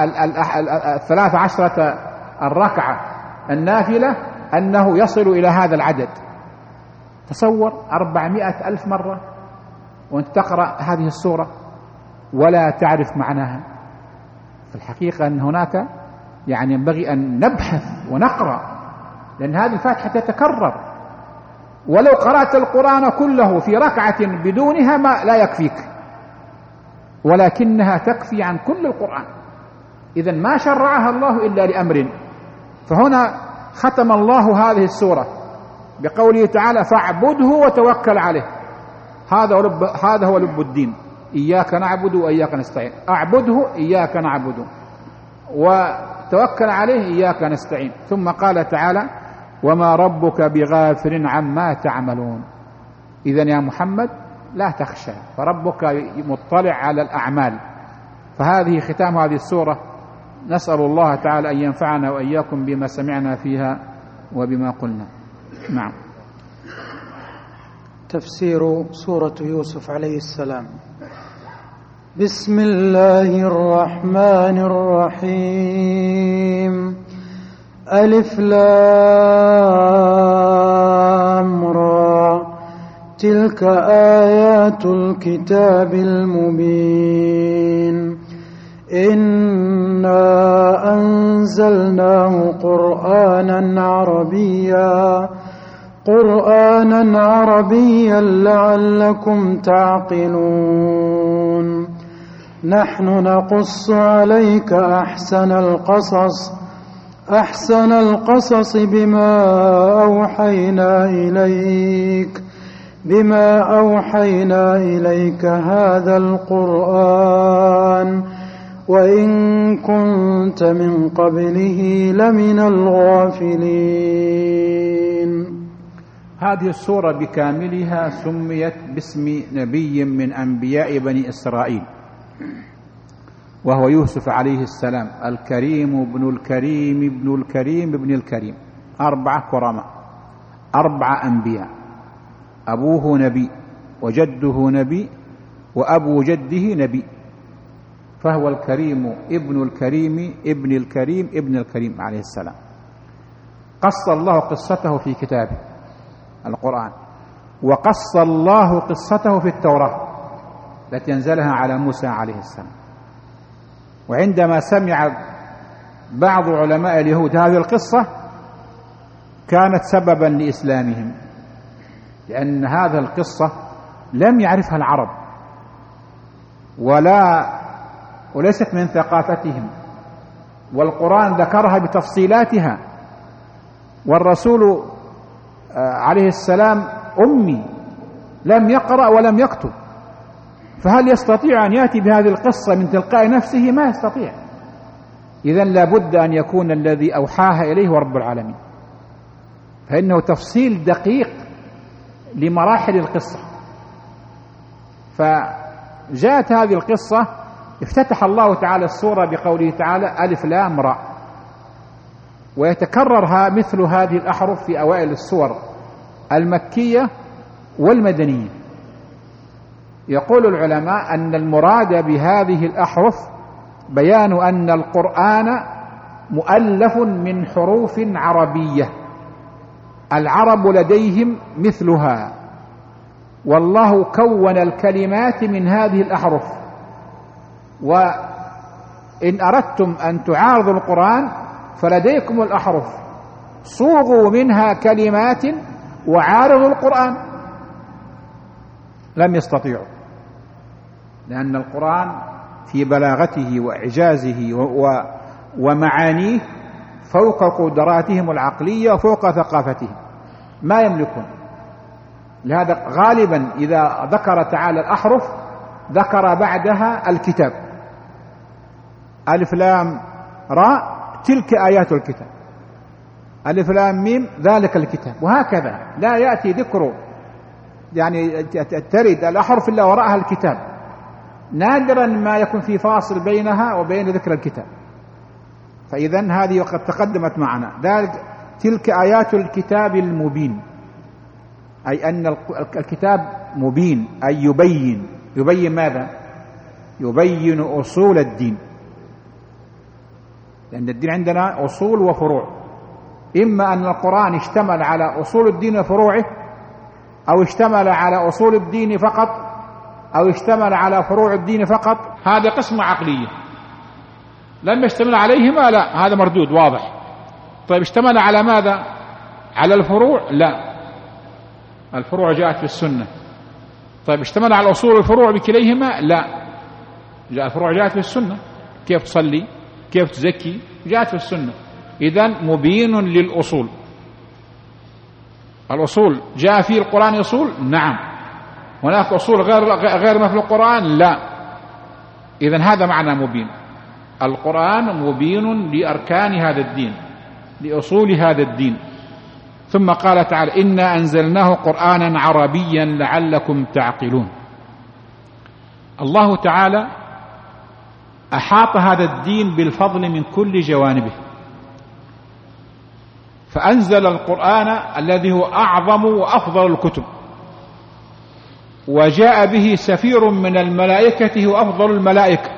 13 الركعة النافلة أنه يصل إلى هذا العدد. تصور 400,000 مرة وأنت تقرأ هذه السورة ولا تعرف معناها. في الحقيقة أن هناك ينبغي أن نبحث ونقرأ، لأن هذه الفاتحة تتكرر، ولو قرأت القرآن كله في ركعة بدونها لا يكفيك، ولكنها تكفي عن كل القرآن. إذن ما شرعها الله إلا لأمر. فهنا ختم الله هذه السورة بقوله تعالى فاعبده وتوكل عليه. هذا هو لب الدين، إياك نعبد وإياك نستعين. أعبده إياك نعبد، وتوكل عليه إياك نستعين. ثم قال تعالى وما ربك بغافل عما تعملون. إذن يا محمد لا تخشى، فربك مطلع على الأعمال. فهذه ختام هذه السورة. نسأل الله تعالى أن ينفعنا وإياكم بما سمعنا فيها وبما قلنا. نعم. تفسير سورة يوسف عليه السلام. بسم الله الرحمن الرحيم. ألف لام را تلك آيات الكتاب المبين إنا أنزلناه قرآنا عربيا لعلكم تعقلون. نحن نقص عليك أحسن القصص بما أوحينا إليك هذا القرآن وإن كنت من قبله لمن الغافلين. هذه السورة بكاملها سميت باسم نبي من أنبياء بني إسرائيل، وهو يوسف عليه السلام، الكريم ابن الكريم ابن الكريم ابن الكريم. 4 كرماء، 4 أنبياء، أبوه نبي وجده نبي وأبو جده نبي، فهو الكريم ابن الكريم ابن الكريم ابن الكريم عليه السلام. قص الله قصته في كتابه القرآن، وقص الله قصته في التوراة التي أنزلها على موسى عليه السلام. وعندما سمع بعض علماء اليهود هذه القصة كانت سببا لإسلامهم، لأن هذه القصة لم يعرفها العرب وليست من ثقافتهم، والقرآن ذكرها بتفصيلاتها، والرسول عليه السلام أمي لم يقرأ ولم يكتب، فهل يستطيع أن يأتي بهذه القصة من تلقاء نفسه؟ ما يستطيع. إذن لا بد أن يكون الذي أوحاها إليه هو رب العالمين، فإنه تفصيل دقيق لمراحل القصة. فجاءت هذه القصة، افتتح الله تعالى السورة بقوله تعالى ألف لام را، ويتكررها مثل هذه الأحرف في أوائل السور المكية والمدنية. يقول العلماء أن المراد بهذه الأحرف بيان أن القرآن مؤلف من حروف عربية العرب لديهم مثلها، والله كون الكلمات من هذه الأحرف. وإن أردتم أن تعارضوا القرآن فلديكم الأحرف صوغوا منها كلمات وعارضوا القرآن. لم يستطيعوا، لأن القرآن في بلاغته وإعجازه ومعانيه فوق قدراتهم العقلية وفوق ثقافتهم، ما يملكون. لهذا غالبا إذا ذكر تعالى الأحرف ذكر بعدها الكتاب، ألف لام راء تلك آيات الكتاب، ألف لام ميم ذلك الكتاب، وهكذا. لا يأتي ذكر يعني ترد الأحرف إلا وراءها الكتاب، نادرا ما يكون في فاصل بينها وبين ذكر الكتاب. فإذن هذه قد تقدمت معنا. ذلك تلك آيات الكتاب المبين، أي أن الكتاب مبين، أي يبين ماذا؟ يبين أصول الدين، لأن الدين عندنا أصول وفروع. إما أن القرآن اشتمل على أصول الدين وفروعه، أو اشتمل على أصول الدين فقط، أو اشتمل على فروع الدين فقط. هذا قسمة عقلية. لم يشتمل عليهما لا، هذا مردود واضح. طيب اشتمل على ماذا؟ على الفروع؟ لا، الفروع جاءت في السنة. طيب اشتمل على أصول الفروع بكليهما؟ لا، الفروع جاءت في السنة. كيف تصلي، كيف تزكي، جاءت في السنة. إذن مبين للأصول. الأصول جاء في القرآن أصول؟ نعم. هناك أصول غير ما في القرآن؟ لا. إذن هذا معنى مبين. القرآن مبين لأركان هذا الدين، لأصول هذا الدين. ثم قال تعالى: إنا أنزلناه قرآنا عربيا لعلكم تعقلون. الله تعالى أحاط هذا الدين بالفضل من كل جوانبه، فأنزل القرآن الذي هو أعظم وأفضل الكتب، وجاء به سفير من الملائكة هو أفضل الملائكة،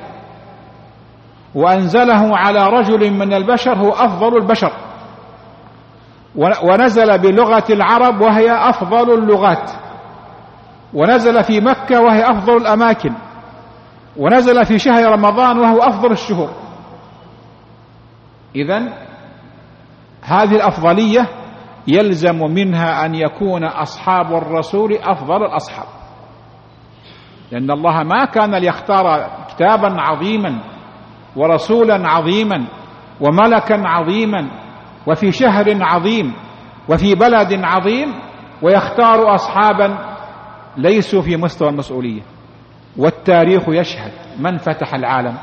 وأنزله على رجل من البشر هو أفضل البشر، ونزل بلغة العرب وهي أفضل اللغات، ونزل في مكة وهي أفضل الأماكن، ونزل في شهر رمضان وهو أفضل الشهور. إذن هذه الأفضلية يلزم منها أن يكون أصحاب الرسول أفضل الأصحاب، لأن الله ما كان ليختار كتابا عظيما ورسولا عظيما وملكا عظيما وفي شهر عظيم وفي بلد عظيم ويختار أصحابا ليسوا في مستوى المسؤولية. والتاريخ يشهد من فتح العالم.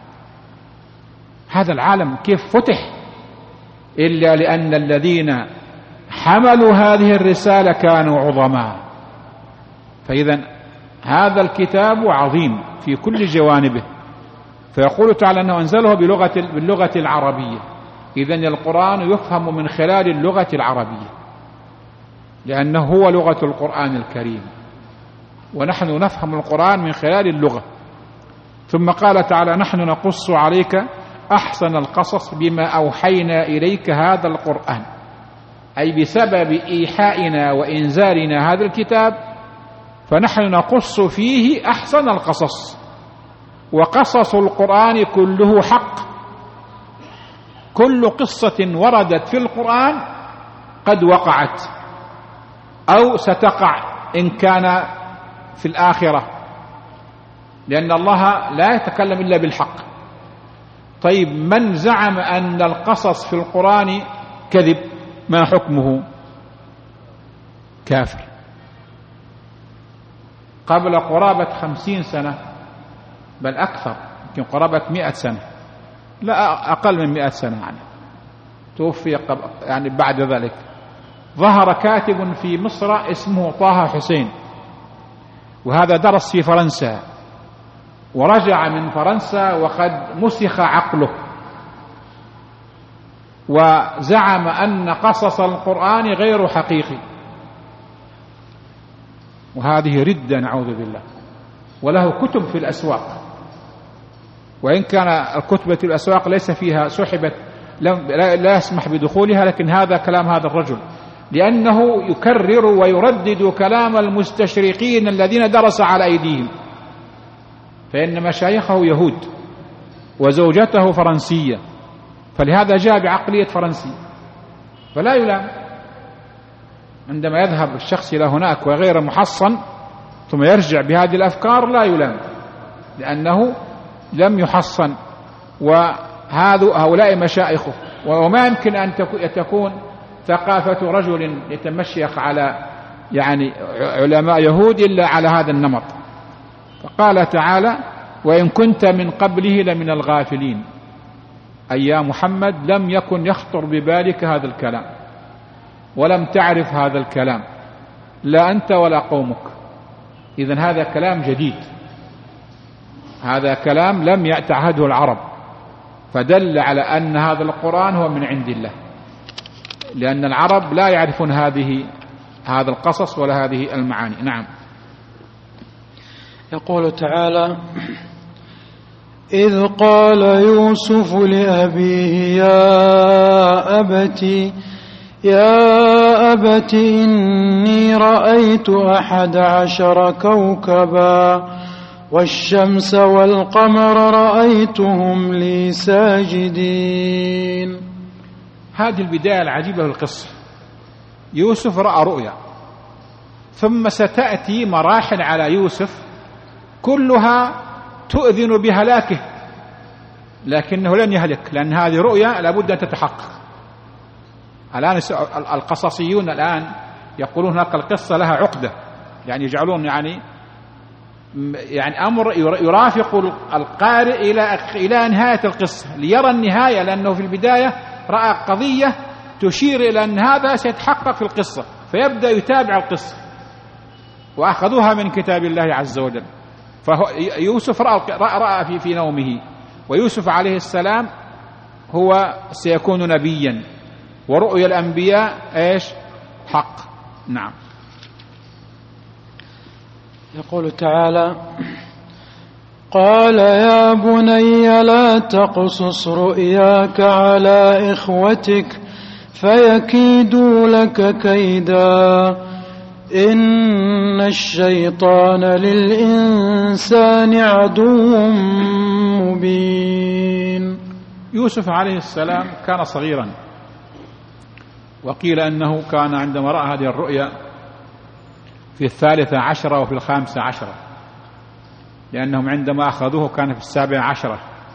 هذا العالم كيف فتح؟ إلا لأن الذين حملوا هذه الرسالة كانوا عظماء. فإذا هذا الكتاب عظيم في كل جوانبه. فيقول تعالى أنه أنزله باللغة العربية. إذن القرآن يفهم من خلال اللغة العربية، لأنه هو لغة القرآن الكريم، ونحن نفهم القرآن من خلال اللغة. ثم قال تعالى: نحن نقص عليك أحسن القصص بما أوحينا إليك هذا القرآن، أي بسبب إيحائنا وإنزالنا هذا الكتاب فنحن نقص فيه أحسن القصص. وقصص القرآن كله حق، كل قصة وردت في القرآن قد وقعت أو ستقع إن كان في الآخرة، لأن الله لا يتكلم إلا بالحق. طيب من زعم أن القصص في القرآن كذب ما حكمه؟ كافر. قبل قرابة 50 سنة بل أكثر، يمكن قرابة 100 سنة، لا أقل من 100 سنة يعني، توفي يعني بعد ذلك. ظهر كاتب في مصر اسمه طه حسين، وهذا درس في فرنسا ورجع من فرنسا وقد مسخ عقله، وزعم أن قصص القرآن غير حقيقي، وهذه ردة نعوذ بالله. وله كتب في الأسواق، وإن كان الكتب في الأسواق ليس فيها سحبت لا يسمح بدخولها، لكن هذا كلام هذا الرجل، لأنه يكرر ويردد كلام المستشرقين الذين درس على أيديهم، فإن مشايخه يهود وزوجته فرنسية، فلهذا جاء بعقلية فرنسي، فلا يلام. عندما يذهب الشخص إلى هناك وغير محصن ثم يرجع بهذه الأفكار لا يلام، لأنه لم يحصن، وهؤلاء مشايخه. وما يمكن أن تكون ثقافة رجل يتمشيخ على يعني علماء يهود إلا على هذا النمط. فقال تعالى: وإن كنت من قبله لمن الغافلين، أي يا محمد لم يكن يخطر ببالك هذا الكلام، ولم تعرف هذا الكلام، لا أنت ولا قومك. إذن هذا كلام جديد، هذا كلام لم يتعهده العرب، فدل على أن هذا القرآن هو من عند الله، لأن العرب لا يعرفون هذا القصص ولا هذه المعاني. نعم. يقول تعالى: إذ قال يوسف لأبيه يا أبت إني رأيت 11 كوكبا والشمس والقمر رأيتهم لي ساجدين. هذه البداية العجيبة للقصة. يوسف رأى رؤيا، ثم ستأتي مراحل على يوسف كلها تؤذن بهلاكه، لكنه لن يهلك، لأن هذه رؤيا لابد أن تتحقق. الآن القصصيون الآن يقولون هناك القصة لها عقدة، يعني يجعلون يعني أمر يرافق القارئ إلى نهاية القصة ليرى النهاية، لأنه في البداية رأى قضية تشير إلى أن هذا سيتحقق في القصة، فيبدأ يتابع القصة، وأخذوها من كتاب الله عز وجل. فيوسف رأى في نومه، ويوسف عليه السلام هو سيكون نبيا، ورؤيا الأنبياء حق. نعم. يقول تعالى: قال يا بني لا تقصص رؤياك على إخوتك فيكيدوا لك كيدا إن الشيطان للإنسان عدو مبين. يوسف عليه السلام كان صغيرا، وقيل أنه كان عندما رأى هذه الرؤيا في 13 وفي 15، لأنهم عندما أخذوه كان في 17.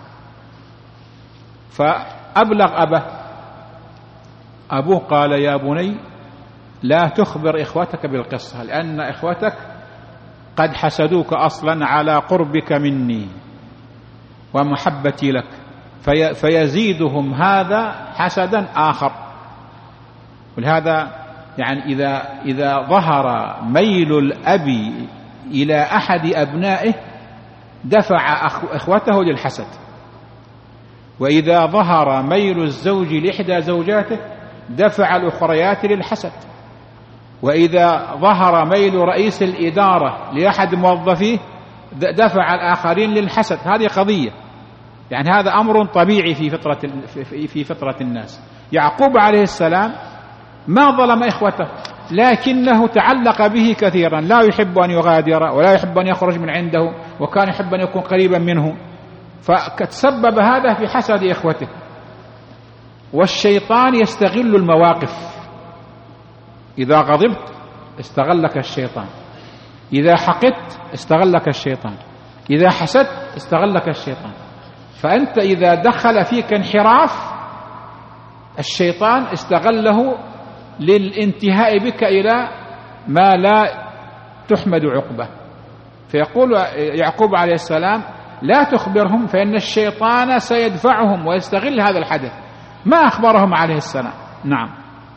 فأبلغ أبوه قال يا بني لا تخبر إخوتك بالقصة، لأن إخوتك قد حسدوك أصلا على قربك مني ومحبتي لك، فيزيدهم هذا حسدا آخر. ولهذا يعني إذا ظهر ميل الأب إلى أحد أبنائه دفع إخوته للحسد، وإذا ظهر ميل الزوج لإحدى زوجاته دفع الأخريات للحسد، وإذا ظهر ميل رئيس الإدارة لأحد موظفيه دفع الآخرين للحسد. هذه قضية، يعني هذا أمر طبيعي في فطرة الناس. يعقوب عليه السلام ما ظلم إخوته، لكنه تعلق به كثيرا، لا يحب أن يغادر ولا يحب أن يخرج من عنده، وكان يحب أن يكون قريبا منه، فتسبب هذا في حسد إخوته. والشيطان يستغل المواقف، إذا غضبت استغلك الشيطان، إذا حقدت استغلك الشيطان، إذا حسدت استغلك الشيطان. فأنت إذا دخل فيك انحراف الشيطان استغله للانتهاء بك إلى ما لا تحمد عقبه. فيقول يعقوب عليه السلام لا تخبرهم فإن الشيطان سيدفعهم ويستغل هذا الحدث، ما أخبرهم عليه السلام. نعم.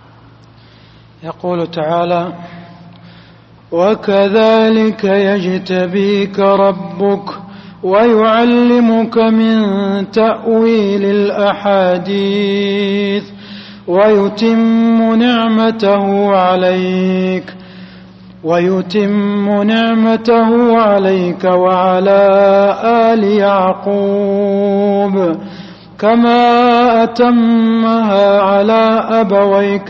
يقول تعالى وكذلك يجتبيك ربك ويعلمك من تأويل الأحاديث ويتم نعمته عليك وعلى آل يعقوب كما أتمها على أبويك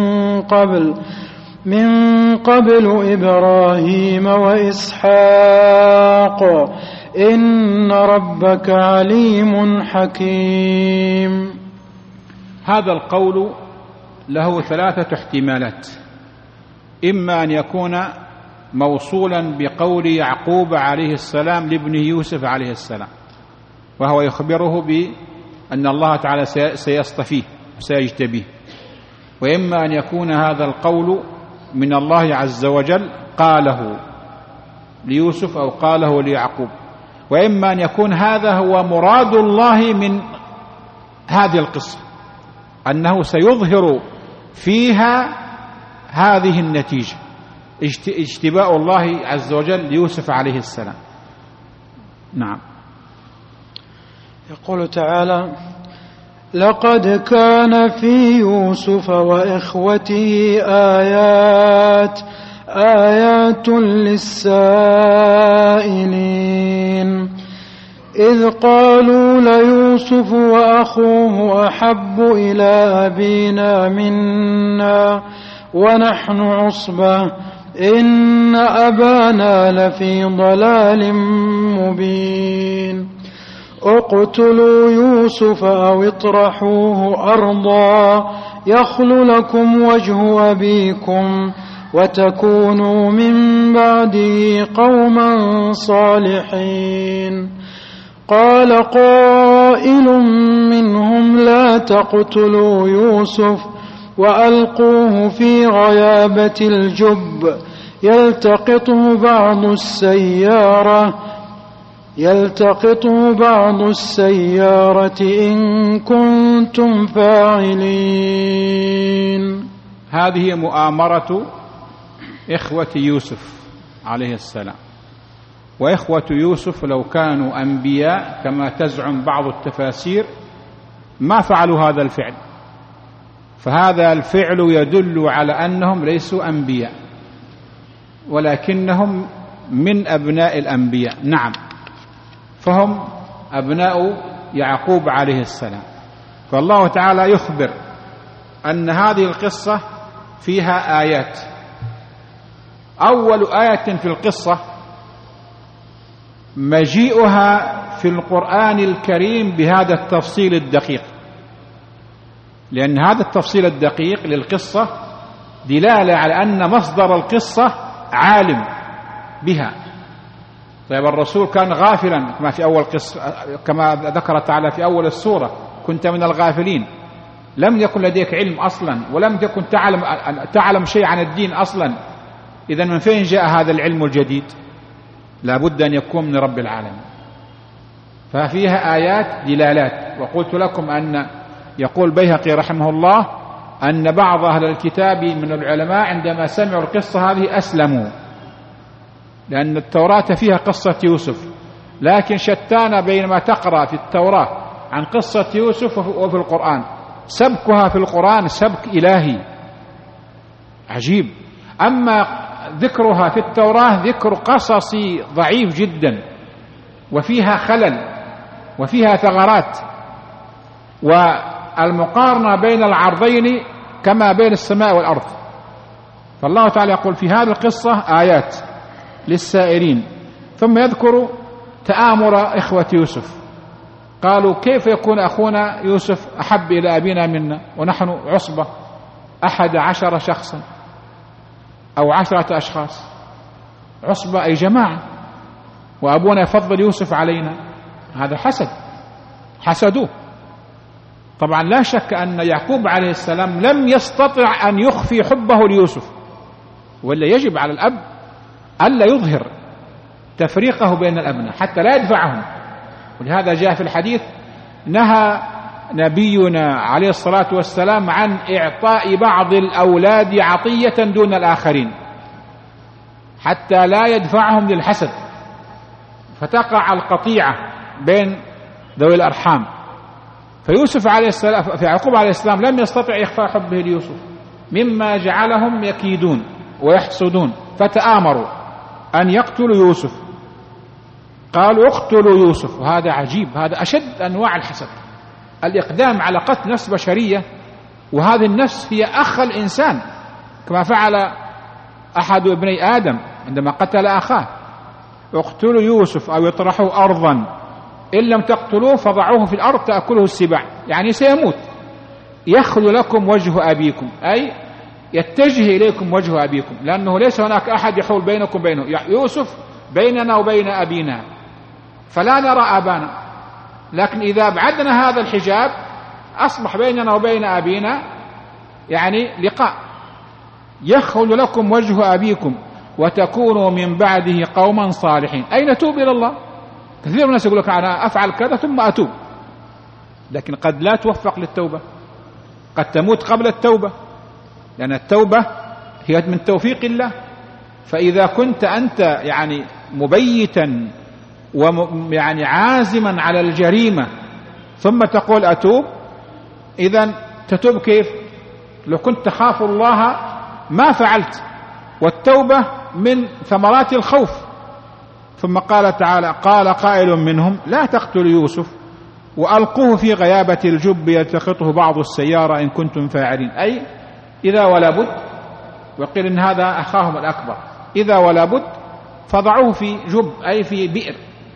من قبل إبراهيم وإسحاق إن ربك عليم حكيم. هذا القول له 3 احتمالات: إما أن يكون موصولا بقول يعقوب عليه السلام لابنه يوسف عليه السلام، وهو يخبره بأن الله تعالى سيصطفيه وسيجتبيه، وإما أن يكون هذا القول من الله عز وجل قاله ليوسف أو قاله ليعقوب، وإما أن يكون هذا هو مراد الله من هذه القصة، أنه سيظهر فيها هذه النتيجة، اجتباء الله عز وجل ليوسف عليه السلام. نعم. يقول تعالى: لقد كان في يوسف وإخوته آيات للسائلين إذ قالوا ليوسف وأخوه أحب إلى أبينا منا ونحن عصبة إن أبانا لفي ضلال مبين اقتلوا يوسف أو اطرحوه أرضا يخل لكم وجه أبيكم وتكونوا من بعده قوما صالحين. قال قائل منهم لا تقتلوا يوسف وألقوه في غيابة الجب يلتقطه بعض السيارة إن كنتم فاعلين. هذه مؤامرة إخوة يوسف عليه السلام، وإخوة يوسف لو كانوا أنبياء كما تزعم بعض التفاسير ما فعلوا هذا الفعل، فهذا الفعل يدل على أنهم ليسوا أنبياء ولكنهم من أبناء الأنبياء. نعم، فهم أبناء يعقوب عليه السلام. فالله تعالى يخبر أن هذه القصة فيها آيات. أول آية في القصة مجيئها في القرآن الكريم بهذا التفصيل الدقيق، لأن هذا التفصيل الدقيق للقصة دلالة على أن مصدر القصة عالم بها. طيب الرسول كان غافلا كما في أول قصة، كما ذكر تعالى في أول السورة: كنت من الغافلين، لم يكن لديك علم أصلا ولم تكن تعلم شيء عن الدين أصلا. إذا من فين جاء هذا العلم الجديد؟ لا بد أن يكون من رب العالمين. ففيها آيات دلالات. وقلت لكم أن يقول بيهقي رحمه الله أن بعض أهل الكتاب من العلماء عندما سمعوا القصة هذه أسلموا، لأن التوراة فيها قصة يوسف، لكن شتان بين ما تقرأ في التوراة عن قصة يوسف وفي القرآن. سبكها في القرآن سبك إلهي عجيب، أما ذكرها في التوراة ذكر قصصي ضعيف جدا، وفيها خلل وفيها ثغرات، والمقارنة بين العرضين كما بين السماء والأرض. فالله تعالى يقول في هذه القصة آيات للسائرين، ثم يذكر تآمر إخوة يوسف. قالوا كيف يكون أخونا يوسف أحب إلى أبينا منا ونحن عصبة 11 شخصا أو 10 أشخاص، عصبة أي جماعة، وأبونا يفضل يوسف علينا. هذا حسدوه. طبعا لا شك أن يعقوب عليه السلام لم يستطع أن يخفي حبه ليوسف، ولا يجب على الأب ألا يظهر تفريقه بين الأبناء حتى لا يدفعهم. ولهذا جاء في الحديث نهى نبينا عليه الصلاة والسلام عن إعطاء بعض الأولاد عطية دون الآخرين حتى لا يدفعهم للحسد، فتقع القطيعة بين ذوي الأرحام. فيوسف عليه السلام في يعقوب عليه السلام لم يستطع إخفاء حبه ليوسف، مما جعلهم يكيدون ويحسدون، فتآمروا أن يقتلوا يوسف. قالوا اقتلوا يوسف. وهذا عجيب، هذا أشد أنواع الحسد، الإقدام على قتل نفس بشرية، وهذه النفس هي أخ الإنسان، كما فعل أحد ابني آدم عندما قتل أخاه. اقتلوا يوسف أو يطرحوا أرضا إن لم تقتلوه فضعوه في الأرض تأكله السباع، يعني سيموت. يخلو لكم وجه أبيكم، أي يتجه إليكم وجه أبيكم، لأنه ليس هناك أحد يحول بينكم بينه. يوسف بيننا وبين أبينا فلا نرى أبانا، لكن إذا أبعدنا هذا الحجاب أصبح بيننا وبين أبينا يعني لقاء. يخلو لكم وجه أبيكم وتكونوا من بعده قوما صالحين، أي نتوب إلى الله. كثير من الناس يقول لك أنا أفعل كذا ثم أتوب، لكن قد لا توفق للتوبة، قد تموت قبل التوبة، لأن التوبة هي من توفيق الله. فإذا كنت أنت يعني مبيتا ويعني عازما على الجريمة ثم تقول أتوب، إذن تتوب كيف؟ لو كنت تخاف الله ما فعلت، والتوبة من ثمرات الخوف. ثم قال تعالى: قال قائل منهم لا تقتلوا يوسف وألقوه في غيابة الجب يلتقطه بعض السيارة إن كنتم فاعلين، أي إذا ولا بد. وقيل إن هذا أخاهم الأكبر، إذا ولا بد فضعوه في جب أي في بئر،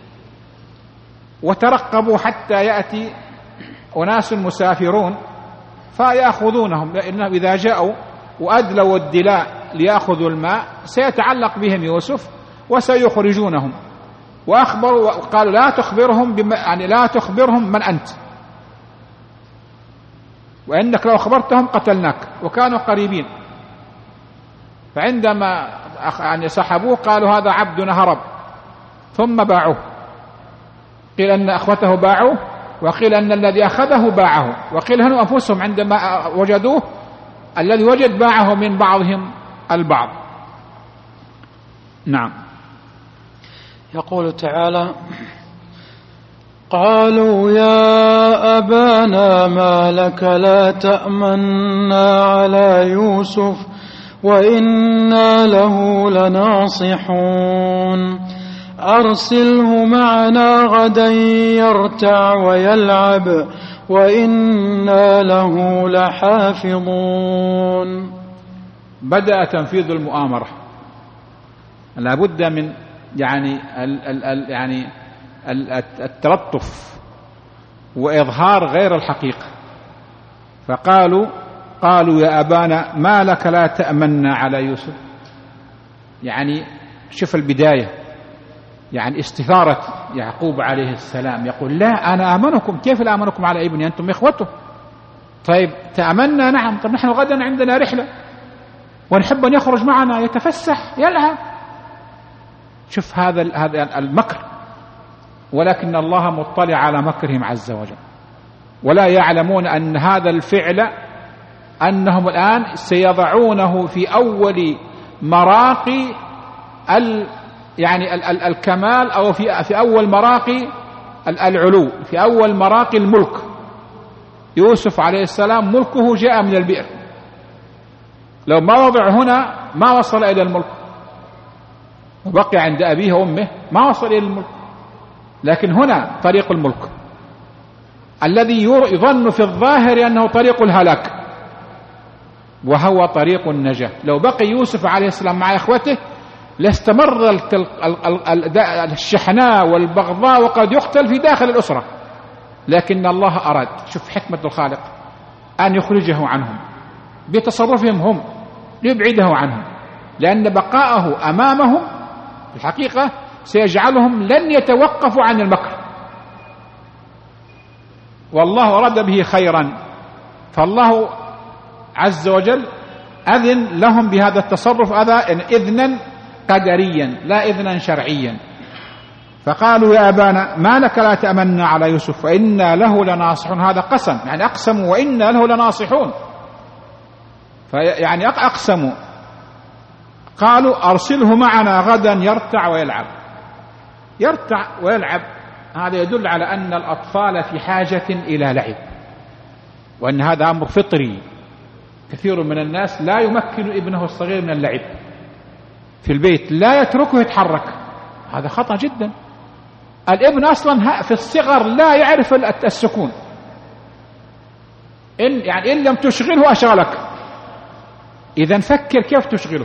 وترقبوا حتى يأتي أناس مسافرون فيأخذونهم، لأنه إذا جاءوا وأدلوا الدلاء ليأخذوا الماء سيتعلق بهم يوسف وسيخرجونهم. وأخبروا وقالوا لا تخبرهم يعني لا تخبرهم من أنت، وإنك لو أخبرتهم قتلناك، وكانوا قريبين. فعندما يعني سحبوه قالوا هذا عبدنا هرب، ثم باعوه. قيل أن أخوته باعوه، وقيل أن الذي أخذه باعه، وقيل هم أنفسهم عندما وجدوه الذي وجد باعه من بعضهم البعض. نعم. يقول تعالى: قالوا يا أبانا ما لك لا تأمنا على يوسف وإنا له لناصحون أرسله معنا غدا يرتع ويلعب وإنا له لحافظون. بدأ تنفيذ المؤامرة، لا بد من يعني التلطف وإظهار غير الحقيقة. فقالوا يا أبانا ما لك لا تأمنا على يوسف، يعني شوف البداية، يعني استثارة يعقوب عليه السلام، يقول لا أنا آمنكم، كيف لا آمنكم على ابني أنتم إخوته؟ طيب تأمنا، نعم، طب نحن غدا عندنا رحلة ونحب أن يخرج معنا يتفسح يلعب. شوف هذا المكر، ولكن الله مطلع على مكرهم عز وجل، ولا يعلمون أن هذا الفعل أنهم الآن سيضعونه في أول مراقي يعني الكمال، أو في أول مراقي العلو، في أول مراقي الملك. يوسف عليه السلام ملكه جاء من البئر، لو ما وضع هنا ما وصل إلى الملك، وبقي عند أبيه وأمه ما وصل إلى الملك. لكن هنا طريق الملك الذي يظن في الظاهر أنه طريق الهلاك، وهو طريق النجاة. لو بقي يوسف عليه السلام مع إخوته لاستمر الشحناء والبغضاء، وقد يقتل في داخل الأسرة، لكن الله أراد، شوف حكمة الخالق، أن يخرجه عنهم بتصرفهم هم، ليبعده عنهم، لأن بقاءه أمامهم في الحقيقة سيجعلهم لن يتوقفوا عن المكر، والله أراد به خيرا. فالله عز وجل أذن لهم بهذا التصرف إذنا قدريا لا إذنا شرعيا. فقالوا يا أبانا ما لك لا تأمنا على يوسف وإنا له لناصحون. هذا قسم، يعني أقسموا وإنا له لناصحون، فيعني أقسموا. قالوا أرسله معنا غدا يرتع ويلعب. يرتع ويلعب هذا يدل على أن الأطفال في حاجة إلى لعب، وأن هذا أمر فطري. كثير من الناس لا يمكن ابنه الصغير من اللعب في البيت، لا يتركه يتحرك، هذا خطأ جدا. الابن أصلا في الصغر لا يعرف السكون، إن لم تشغله أشغلك. إذا فكر كيف تشغله.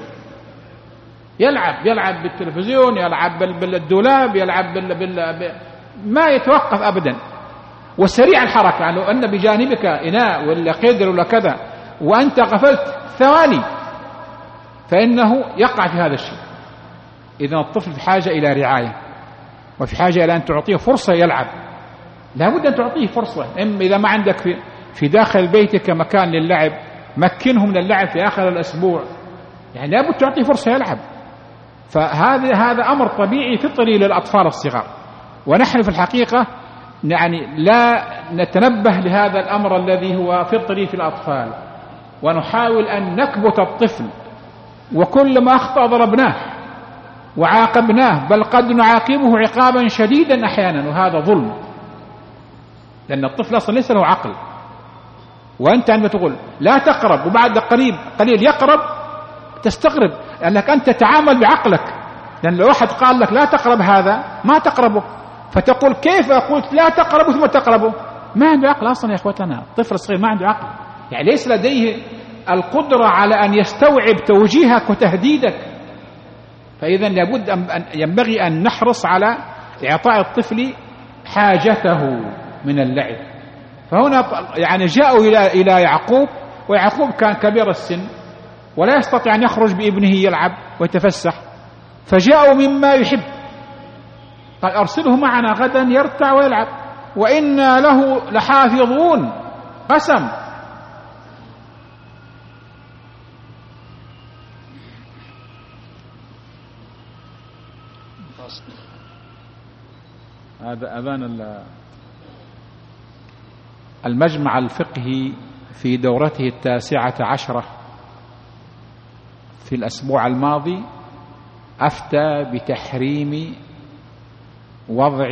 يلعب بالتلفزيون، يلعب بالدولاب، يلعب ما يتوقف أبدا. وسريع الحركة، يعني لو أن بجانبك إناء ولا قدر ولا كذا وأنت غفلت ثواني فإنه يقع في هذا الشيء. إذن الطفل في حاجة إلى رعاية، وفي حاجة إلى أن تعطيه فرصة يلعب، لا بد أن تعطيه فرصة. إذا ما عندك في داخل بيتك مكان للعب، مكنه من اللعب في آخر الأسبوع، يعني لا بد تعطيه فرصة يلعب. فهذا أمر طبيعي فطري للأطفال الصغار، ونحن في الحقيقة يعني لا نتنبه لهذا الأمر الذي هو فطري في الأطفال، ونحاول أن نكبت الطفل، وكل ما أخطأ ضربناه وعاقبناه، بل قد نعاقبه عقابا شديدا أحيانا، وهذا ظلم، لأن الطفل أصلا ليس له عقل. وأنت عندما تقول لا تقرب وبعد قليل يقرب تستغرب، لأنك أنت تتعامل بعقلك، لأن لو واحد قال لك لا تقرب هذا ما تقربه، فتقول كيف قلت لا تقربه ثم تقربه؟ ما عنده عقل أصلا يا أخوتنا، الطفل الصغير ما عنده عقل، يعني ليس لديه القدرة على أن يستوعب توجيهك وتهديدك. فإذا لابد ينبغي أن نحرص على إعطاء الطفل حاجته من اللعب. فهنا يعني جاءوا إلى يعقوب، ويعقوب كان كبير السن ولا يستطيع أن يخرج بابنه يلعب ويتفسح، فجاءوا مما يحب، قال أرسله معنا غدا يرتع ويلعب وإنا له لحافظون. قسم. هذا أذان المجمع الفقهي في دورته 19 في الأسبوع الماضي أفتى بتحريم وضع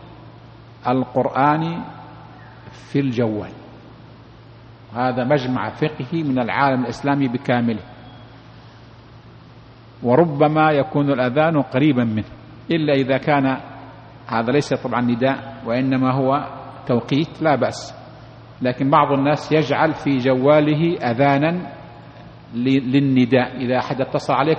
القرآن في الجوال. هذا مجمع فقهي من العالم الإسلامي بكامله، وربما يكون الأذان قريبا منه، إلا إذا كان هذا ليس طبعا نداء وإنما هو توقيت لا بأس، لكن بعض الناس يجعل في جواله أذانا للنداء، إذا أحد اتصل عليك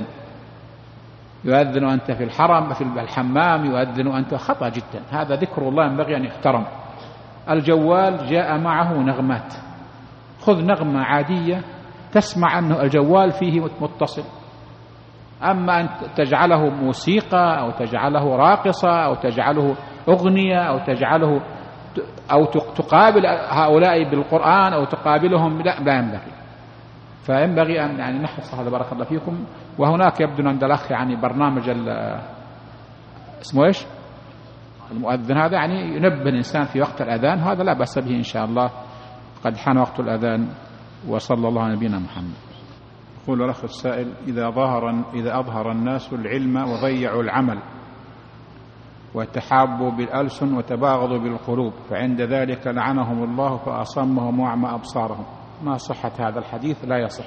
يؤذن وأنت في الحرم في الحمام، يؤذن وأنت، خطأ جدا، هذا ذكر الله ينبغي أن يحترم. الجوال جاء معه نغمات، خذ نغمة عادية تسمع أنه الجوال فيه متصل، أما أن تجعله موسيقى أو تجعله راقصة أو تجعله أغنية أو تقابل هؤلاء بالقرآن أو تقابلهم، لا ينبغي. فينبغي أن يعني نحرص هذا، بارك الله فيكم. وهناك يبدو عند الأخ يعني برنامج اسمه إيش المؤذن هذا، يعني ينبه الإنسان في وقت الأذان، هذا لا بأس به إن شاء الله. قد حان وقت الأذان، وصلى الله على نبينا محمد. يقول الأخ السائل: إذا أظهر الناس العلم وضيعوا العمل وتحابوا بالألسن وتباغضوا بالقلوب، فعند ذلك لعنهم الله فأصمهم وأعمى أبصارهم. ما صحة هذا الحديث؟ لا يصح.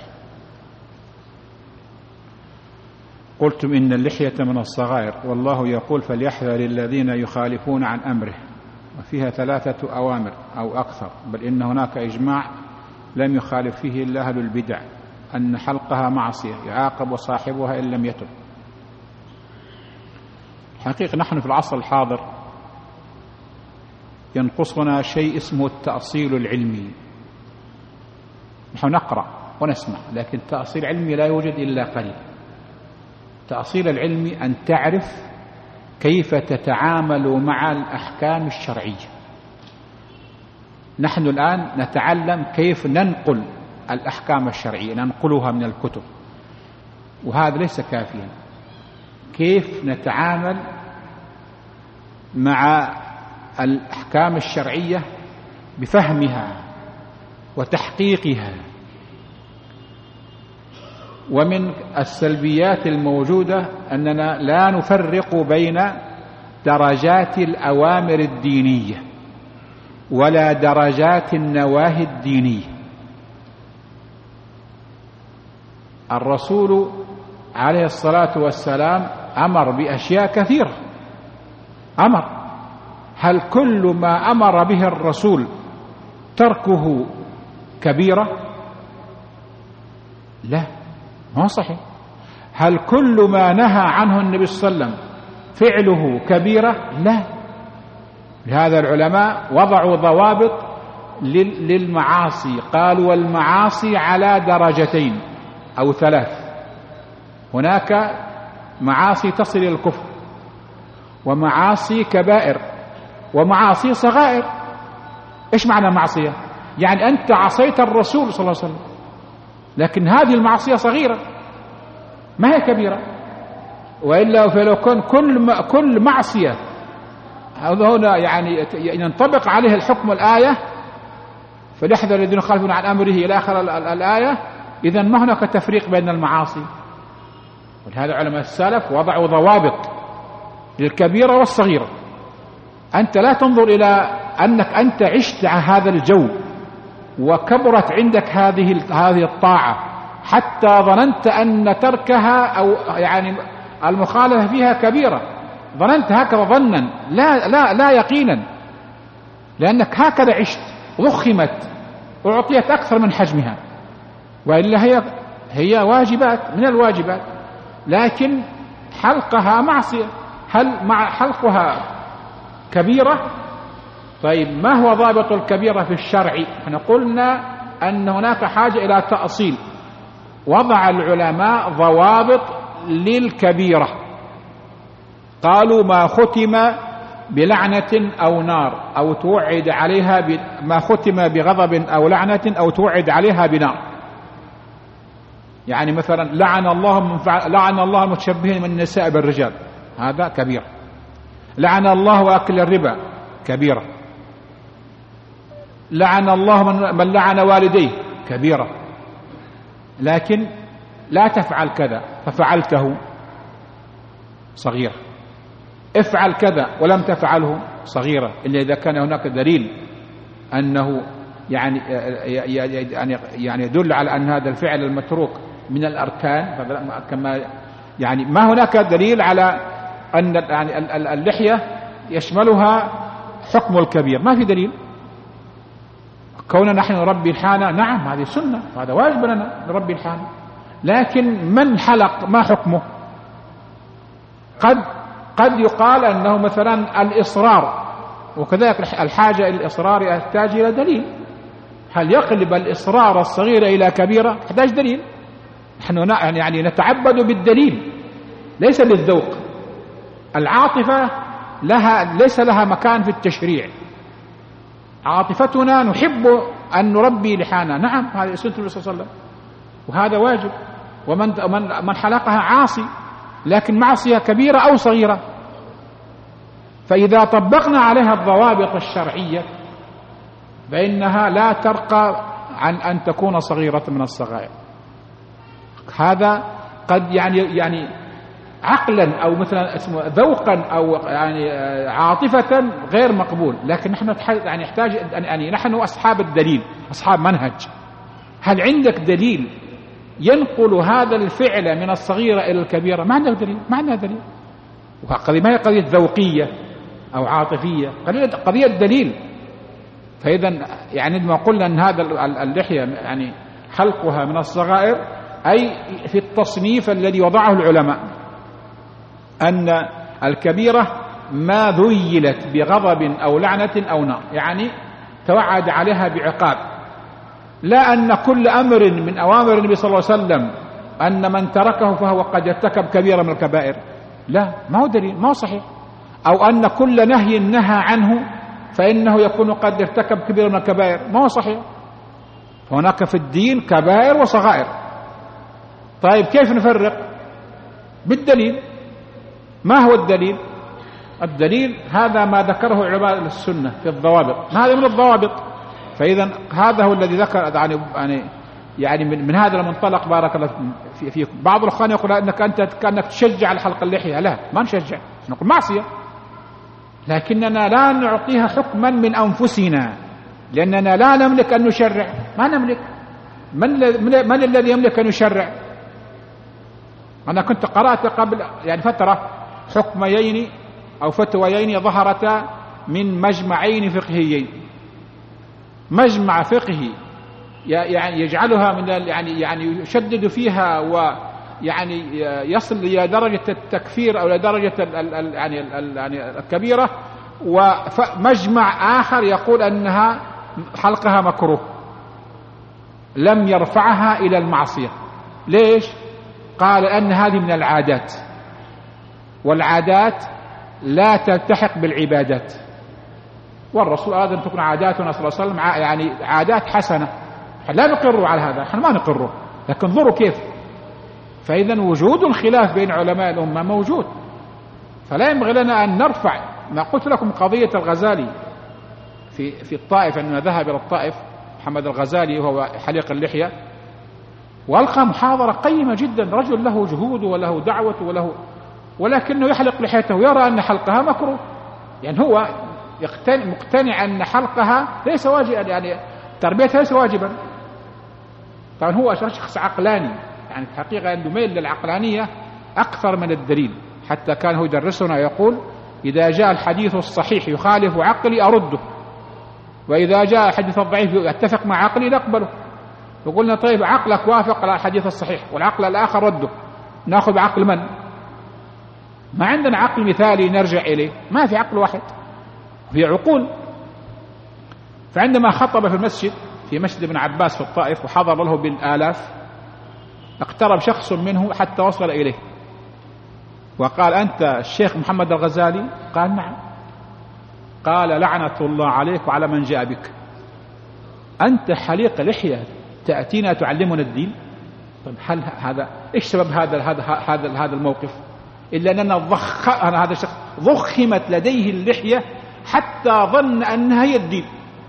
قلتم إن اللحية من الصغائر، والله يقول: فليحذر الذين يخالفون عن أمره، وفيها 3 أوامر أو أكثر، بل إن هناك إجماع لم يخالف فيه إلا أهل البدع أن حلقها معصية يعاقب صاحبها إن لم يتب. حقيقة نحن في العصر الحاضر ينقصنا شيء اسمه التأصيل العلمي. نحن نقرأ ونسمع، لكن التأصيل العلمي لا يوجد إلا قليل. التأصيل العلمي أن تعرف كيف تتعامل مع الأحكام الشرعية. نحن الآن نتعلم كيف ننقل الأحكام الشرعية، ننقلها من الكتب، وهذا ليس كافيا. كيف نتعامل مع الأحكام الشرعية بفهمها وتحقيقها. ومن السلبيات الموجودة أننا لا نفرق بين درجات الأوامر الدينية ولا درجات النواهي الدينية. الرسول عليه الصلاة والسلام أمر بأشياء كثيرة، هل كل ما أمر به الرسول تركه كبيرة؟ لا، ما صحيح. هل كل ما نهى عنه النبي صلى الله عليه وسلم فعله كبيرة؟ لا. لهذا العلماء وضعوا ضوابط للمعاصي، قالوا والمعاصي على درجتين أو 3. هناك معاصي تصل إلى الكفر، ومعاصي كبائر، ومعاصي صغائر. إيش معنى معصية؟ يعني أنت عصيت الرسول صلى الله عليه وسلم، لكن هذه المعصية صغيرة ما هي كبيرة. وإلا فلو كان كل معصية هنا يعني ينطبق عليه الحكم الآية، فليحذر الذين يخالفون عن أمره إلى آخر الآية، إذن ما هناك تفريق بين المعاصي. ولهذا علماء السلف وضعوا ضوابط للكبيرة والصغيرة. أنت لا تنظر إلى أنك أنت عشت هذا الجو وكبرت عندك هذه الطاعة حتى ظننت أن تركها أو يعني المخالفة فيها كبيرة، ظننت هكذا ظنا لا يقينا، لأنك هكذا عشت، ضخمت، أعطيت أكثر من حجمها. وإلا هي واجبات من الواجبات، لكن حلقها معصية. هل مع حلقها كبيرة؟ طيب ما هو ضابط الكبيرة في الشرع؟ احنا قلنا أن هناك حاجة إلى تأصيل. وضع العلماء ضوابط للكبيرة، قالوا ما ختم بلعنة أو نار أو توعد عليها ما ختم بغضب أو لعنة أو توعد عليها بنار. يعني مثلا لعن الله المتشبهين من النساء بالرجال، هذا كبير. لعن الله واكل الربا، كبيرة. لعن الله من لعن والديه، كبيرة. لكن لا تفعل كذا ففعلته، صغيرة. افعل كذا ولم تفعله، صغيرة، إلا إذا كان هناك دليل أنه يعني يدل على أن هذا الفعل المتروك من الأركان، كما يعني ما هناك دليل على أن يعني اللحية يشملها حكم الكبير، ما في دليل. كوننا نحن نربي الحانة، نعم هذه سنة، هذا واجب لنا نربي الحانة، لكن من حلق ما حكمه؟ قد يقال أنه مثلا الإصرار، وكذلك الحاجة إلى الإصرار يحتاج إلى دليل. هل يقلب الإصرار الصغير إلى كبيرة؟ يحتاج دليل. نحن يعني نتعبد بالدليل ليس بالذوق. العاطفة ليس لها مكان في التشريع. عاطفتنا نحب أن نربي لحانا، نعم هذه سنة النبي صلى الله عليه وسلم، وهذا واجب. ومن حلقها عاصي، لكن معصية كبيرة أو صغيرة. فإذا طبقنا عليها الضوابط الشرعية فإنها لا ترقى عن أن تكون صغيرة من الصغائر. هذا قد يعني عقلا أو مثلا اسمه ذوقا أو يعني عاطفة غير مقبول، لكن نحن نحتاج يعني نحن أصحاب الدليل، أصحاب منهج. هل عندك دليل ينقل هذا الفعل من الصغيرة إلى الكبيرة؟ ما عندك دليل، ما عندنا دليل. ما هي قضية ذوقية أو عاطفية، قضية دليل. فإذا يعني ما قلنا أن هذا اللحية يعني حلقها من الصغائر، أي في التصنيف الذي وضعه العلماء أن الكبيرة ما ذيلت بغضب أو لعنة أو نار، يعني توعد عليها بعقاب. لا أن كل أمر من أوامر النبي صلى الله عليه وسلم أن من تركه فهو قد ارتكب كبيرة من الكبائر، لا، ما هو دليل، ما هو صحيح. أو أن كل نهي نهى عنه فإنه يكون قد ارتكب كبيرة من الكبائر، ما هو صحيح. هناك في الدين كبائر وصغائر. طيب كيف نفرق؟ بالدليل. ما هو الدليل؟ الدليل هذا ما ذكره علماء السنة في الضوابط، هذا من الضوابط. فإذا هذا هو الذي ذكر يعني من هذا المنطلق. بارك الله فيكم. بعض الأخوان يقول أنك أنت كأنك تشجع على حلق اللحية. لا، ما نشجع، نقول معصية، لكننا لا نعطيها حكما من أنفسنا، لأننا لا نملك أن نشرع، ما نملك. من الذي يملك أن يشرع؟ أنا كنت قرأت قبل يعني فترة حكميين أو فتويين ظهرتا من مجمعين فقهيين. مجمع فقهي يعني يجعلها من يعني يشدد فيها ويعني يصل إلى درجة التكفير أو إلى درجة يعني الكبيرة، ومجمع آخر يقول أنها حلقها مكروه، لم يرفعها إلى المعصية. ليش؟ قال أن هذه من العادات، والعادات لا تلتحق بالعبادات، والرسول أراد أن تكون عاداتنا صلى الله عليه وسلم يعني عادات حسنة، لا نقر على هذا، نحن ما نقره، لكن انظروا كيف. فإذا وجود الخلاف بين علماء الأمة موجود، فلا ينبغي لنا أن نرفع. ما قلت لكم قضية الغزالي في الطائف، أنه ذهب إلى الطائف محمد الغزالي وهو حليق اللحية، وألقى محاضرة قيمة جدا، رجل له جهود وله دعوة ولكنه يحلق لحيته، يرى أن حلقها مكروه، يعني هو مقتنع أن حلقها ليس واجبا، يعني تربيتها ليس واجبا. طبعا هو شخص عقلاني، يعني في الحقيقة عنده ميل للعقلانية أكثر من الدليل، حتى كان هو يدرسنا يقول: إذا جاء الحديث الصحيح يخالف عقلي أرده، وإذا جاء الحديث الضعيف يتفق مع عقلي نقبله. وقلنا: طيب عقلك وافق على الحديث الصحيح والعقل الآخر رده، نأخذ بعقل من؟ ما عندنا عقل مثالي نرجع إليه، ما في عقل واحد، في عقول. فعندما خطب في مسجد ابن عباس في الطائف وحضر له بالآلاف، اقترب شخص منه حتى وصل إليه وقال: أنت الشيخ محمد الغزالي؟ قال: نعم. قال: لعنة الله عليك وعلى من جاء بك، أنت حليق لحية تأتينا تعلمنا الدين؟ طيب هل هذا إيش سبب هذا الموقف؟ إلا أننا هذا الشخص ضخمت لديه اللحية حتى ظن أنها هي الدين.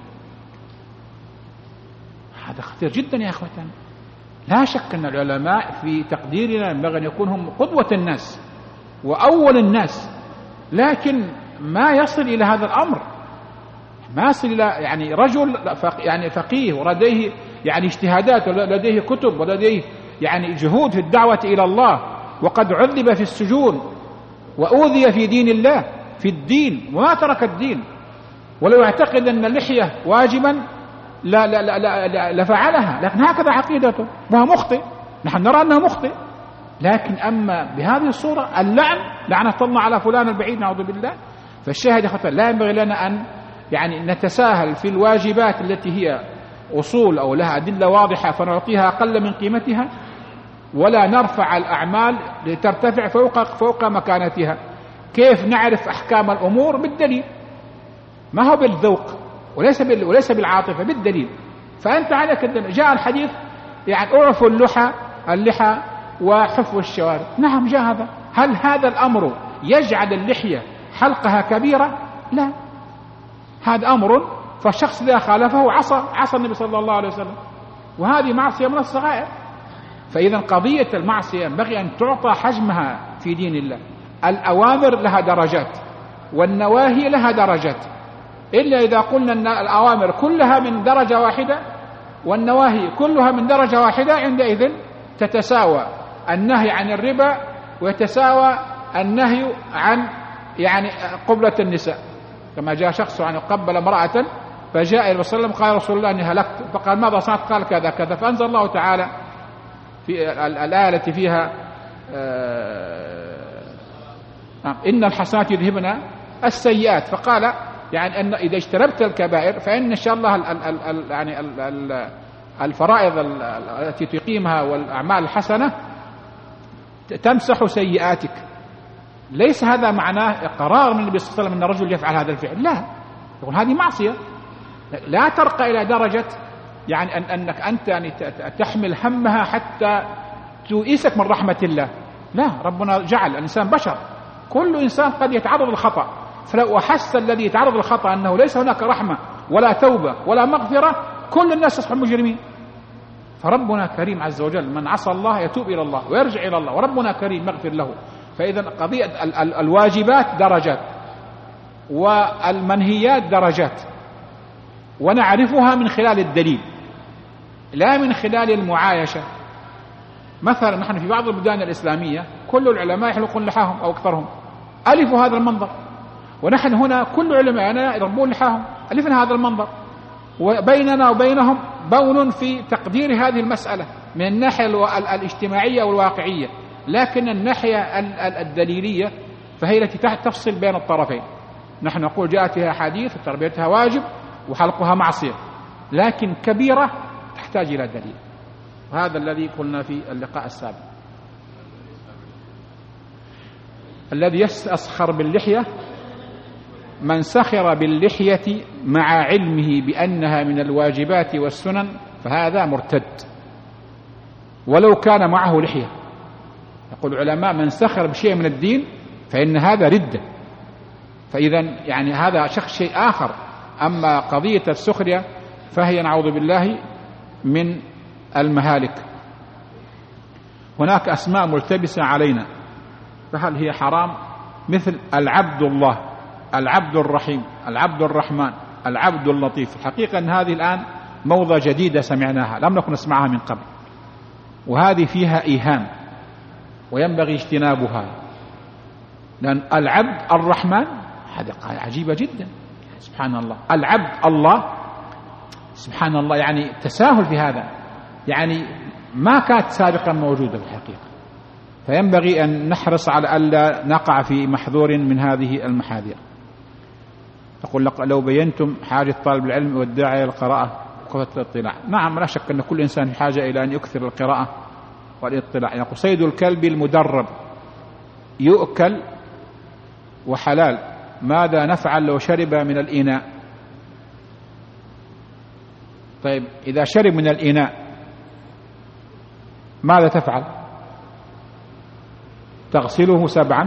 هذا خطير جدا يا أخوتنا. لا شك أن العلماء في تقديرنا ينبغي أن يكون هم قدوة الناس وأول الناس، لكن ما يصل إلى هذا الأمر، ما يصل إلى يعني رجل يعني فقيه ولديه يعني اجتهادات ولديه كتب ولديه يعني جهود في الدعوة إلى الله، وقد عذب في السجون وأوذي في دين الله في الدين وما ترك الدين، ولو يعتقد أن اللحية واجبا لفعلها، لكن هكذا عقيدته وهو مخطئ، نحن نرى أنه مخطئ. لكن أما بهذه الصورة اللعن، لعنة الله على فلان البعيد نعوذ بالله. فالشاهد يا أخوة لا ينبغي لنا أن يعني نتساهل في الواجبات التي هي أصول أو لها أدلة واضحة فنعطيها أقل من قيمتها، ولا نرفع الأعمال لترتفع فوق مكانتها. كيف نعرف أحكام الأمور؟ بالدليل، ما هو بالذوق وليس بالعاطفة، بالدليل. فأنت عليك الدليل. جاء الحديث يعني أعفوا اللحى وحفوا الشوارب، نعم جاء هذا. هل هذا الأمر يجعل اللحية حلقها كبيرة؟ لا، هذا أمر، فالشخص إذا خالفه عصى النبي صلى الله عليه وسلم، وهذه معصية من الصغائر. فإذا قضية المعصية ينبغي أن تعطى حجمها في دين الله. الأوامر لها درجات والنواهي لها درجات، إلا إذا قلنا أن الأوامر كلها من درجة واحدة والنواهي كلها من درجة واحدة، عندئذ تتساوى النهي عن الربا ويتساوى النهي عن يعني قبلة النساء. كما جاء شخص عن قبل امرأة فجاء إلى رسول الله قال: رسول الله أني هلكت. فقال: ماذا صنعت؟ قال: كذا كذا. فأنزل الله تعالى في الآية التي فيها إن الحسنات يذهبن السيئات، فقال يعني أن إذا اجتنبت الكبائر فإن إن شاء الله يعني الفرائض التي تقيمها والأعمال الحسنة تمسح سيئاتك. ليس هذا معناه إقرار من النبي صلى الله عليه وسلم أن الرجل يفعل هذا الفعل، لا، يقول هذه معصية لا ترقى إلى درجة يعني أنك أنت يعني تحمل همها حتى تؤيسك من رحمة الله. لا، ربنا جعل الإنسان بشر، كل إنسان قد يتعرض للخطأ، فلو أحس الذي يتعرض للخطأ أنه ليس هناك رحمة ولا توبة ولا مغفرة، كل الناس يصبحون مجرمين. فربنا كريم عز وجل، من عصى الله يتوب إلى الله ويرجع إلى الله، وربنا كريم يغفر له. فإذا قضية الواجبات درجات والمنهيات درجات، ونعرفها من خلال الدليل لا من خلال المعايشة. مثلا نحن في بعض البلدان الإسلامية كل العلماء يحلقون لحاهم أو أكثرهم، ألفوا هذا المنظر، ونحن هنا كل علماءنا يربون لحاهم، ألفنا هذا المنظر، وبيننا وبينهم بون في تقدير هذه المسألة من الناحية الاجتماعية والواقعية، لكن الناحية الدليلية فهي التي تفصل بين الطرفين. نحن نقول جاءت فيها حديث وتربيتها واجب وحلقها معصية، لكن كبيرة تحتاج إلى دليل، وهذا الذي قلنا في اللقاء السابق. الذي يسخر باللحية من سخر باللحية مع علمه بأنها من الواجبات والسنن فهذا مرتد ولو كان معه لحية. يقول العلماء من سخر بشيء من الدين فإن هذا ردة، فإذا يعني هذا شيء آخر. أما قضية السخرية فهي نعوذ بالله من المهالك. هناك أسماء ملتبسة علينا، فهل هي حرام؟ مثل العبد الله، العبد الرحيم، العبد الرحمن، العبد اللطيف. الحقيقة أن هذه الآن موضة جديدة سمعناها لم نكن نسمعها من قبل، وهذه فيها إيهام وينبغي اجتنابها، لأن العبد الرحمن هذه عجيبة جدا، سبحان الله. العبد الله، سبحان الله، يعني تساهل في هذا، يعني ما كانت سابقا موجودة في الحقيقة. فينبغي أن نحرص على ألا نقع في محذور من هذه المحاذير. أقول لك لو بينتم حاجة طالب العلم والداعي للقراءة وكثرة الاطلاع. نعم، لا شك أن كل إنسان في حاجة إلى أن يكثر القراءة والاطلاع. يقول صيد الكلب المدرب يؤكل وحلال، ماذا نفعل لو شرب من الإناء؟ طيب إذا شرب من الإناء ماذا تفعل؟ تغسله 7،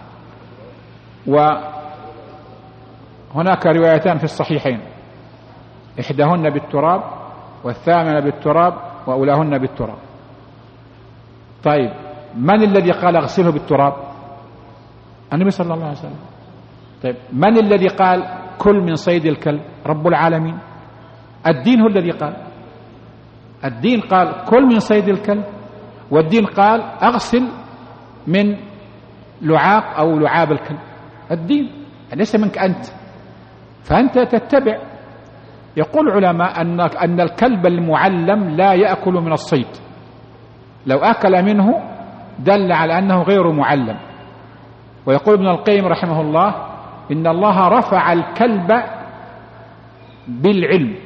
وهناك روايتان في الصحيحين، إحداهن بالتراب والثامنة بالتراب وأولاهن بالتراب. طيب من الذي قال اغسله بالتراب؟ النبي صلى الله عليه وسلم. طيب من الذي قال كل من صيد الكلب؟ رب العالمين. الدين هو الذي قال، الدين قال كل من صيد الكلب، والدين قال أغسل من لعاق أو لعاب الكلب. الدين ليس منك أنت، فأنت تتبع. يقول العلماء أن الكلب المعلم لا يأكل من الصيد، لو أكل منه دل على أنه غير معلم. ويقول ابن القيم رحمه الله إن الله رفع الكلب بالعلم.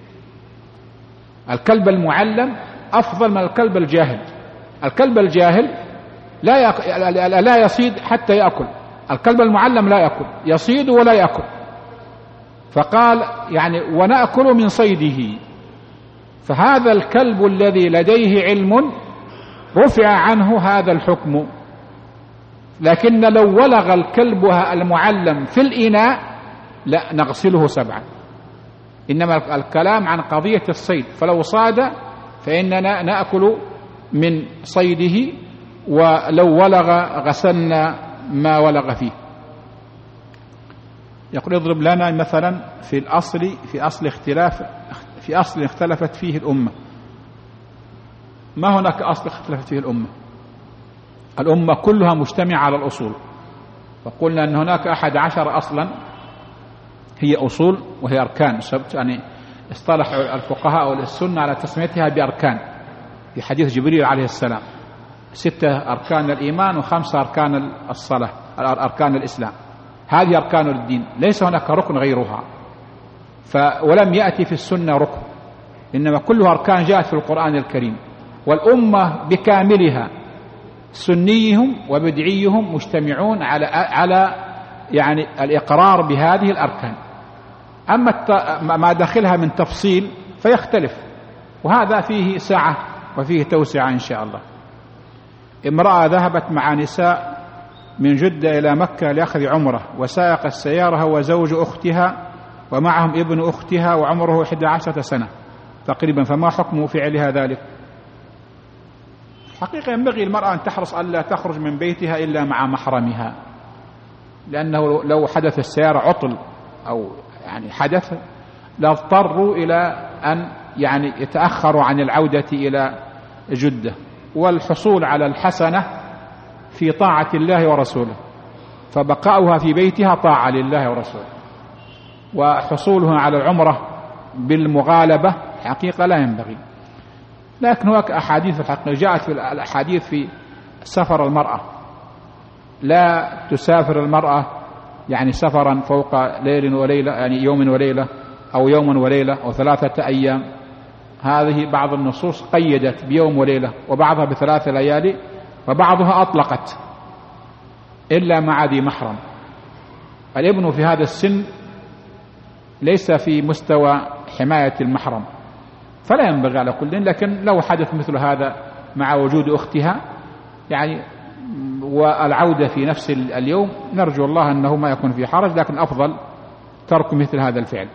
الكلب المعلم أفضل من الكلب الجاهل. الكلب الجاهل لا يصيد حتى يأكل، الكلب المعلم لا يأكل، يصيد ولا يأكل. فقال يعني ونأكل من صيده. فهذا الكلب الذي لديه علم رفع عنه هذا الحكم، لكن لو ولغ الكلب المعلم في الإناء لا نغسله 7. إنما الكلام عن قضية الصيد، فلو صاد فإننا نأكل من صيده، ولو ولغ غسلنا ما ولغ فيه. يقول اضرب لنا مثلا في أصل اختلفت فيه الأمة. ما هناك أصل اختلفت فيه الأمة كلها مجتمعة على الأصول. وقلنا أن هناك 11 أصلا هي أصول وهي أركان، يعني اصطلح الفقهاء والسنة على تسميتها بأركان في حديث جبريل عليه السلام: 6 أركان الإيمان و5 أركان الصلاة، أركان الإسلام. هذه أركان الدين، ليس هناك ركن غيرها. ولم يأتي في السنة ركن، إنما كلها أركان جاءت في القرآن الكريم. والأمة بكاملها سنيهم وبدعيهم مجتمعون على يعني الإقرار بهذه الأركان. أما ما داخلها من تفصيل فيختلف، وهذا فيه سعة وفيه توسعة إن شاء الله. امرأة ذهبت مع نساء من جدة إلى مكة لأخذ عمرة، وسائق السيارة هو زوج أختها ومعهم ابن أختها وعمره 11 سنة تقريبا، فما حكم فعلها ذلك؟ حقيقة ينبغي المرأة أن تحرص ألا تخرج من بيتها إلا مع محرمها، لأنه لو حدث السيارة عطل أو يعني حدث لاضطروا إلى أن يعني يتأخروا عن العودة إلى جدة. والحصول على الحسنة في طاعة الله ورسوله، فبقاؤها في بيتها طاعة لله ورسوله. وحصولها على العمرة بالمغالبة حقيقة لا ينبغي. لكن هناك أحاديث الحقيقة جاءت في الأحاديث في سفر المرأة، لا تسافر المرأة يعني سفرا فوق ليل وليلة، يعني يوم وليلة أو يوم وليلة أو 3 أيام. هذه بعض النصوص قيدت بيوم وليلة، وبعضها ب3 ليالي، وبعضها أطلقت إلا مع ذي محرم. الابن في هذا السن ليس في مستوى حماية المحرم، فلا ينبغي على كل، لكن لو حدث مثل هذا مع وجود أختها يعني والعودة في نفس اليوم، نرجو الله أنه ما يكون في حرج، لكن أفضل ترك مثل هذا الفعل.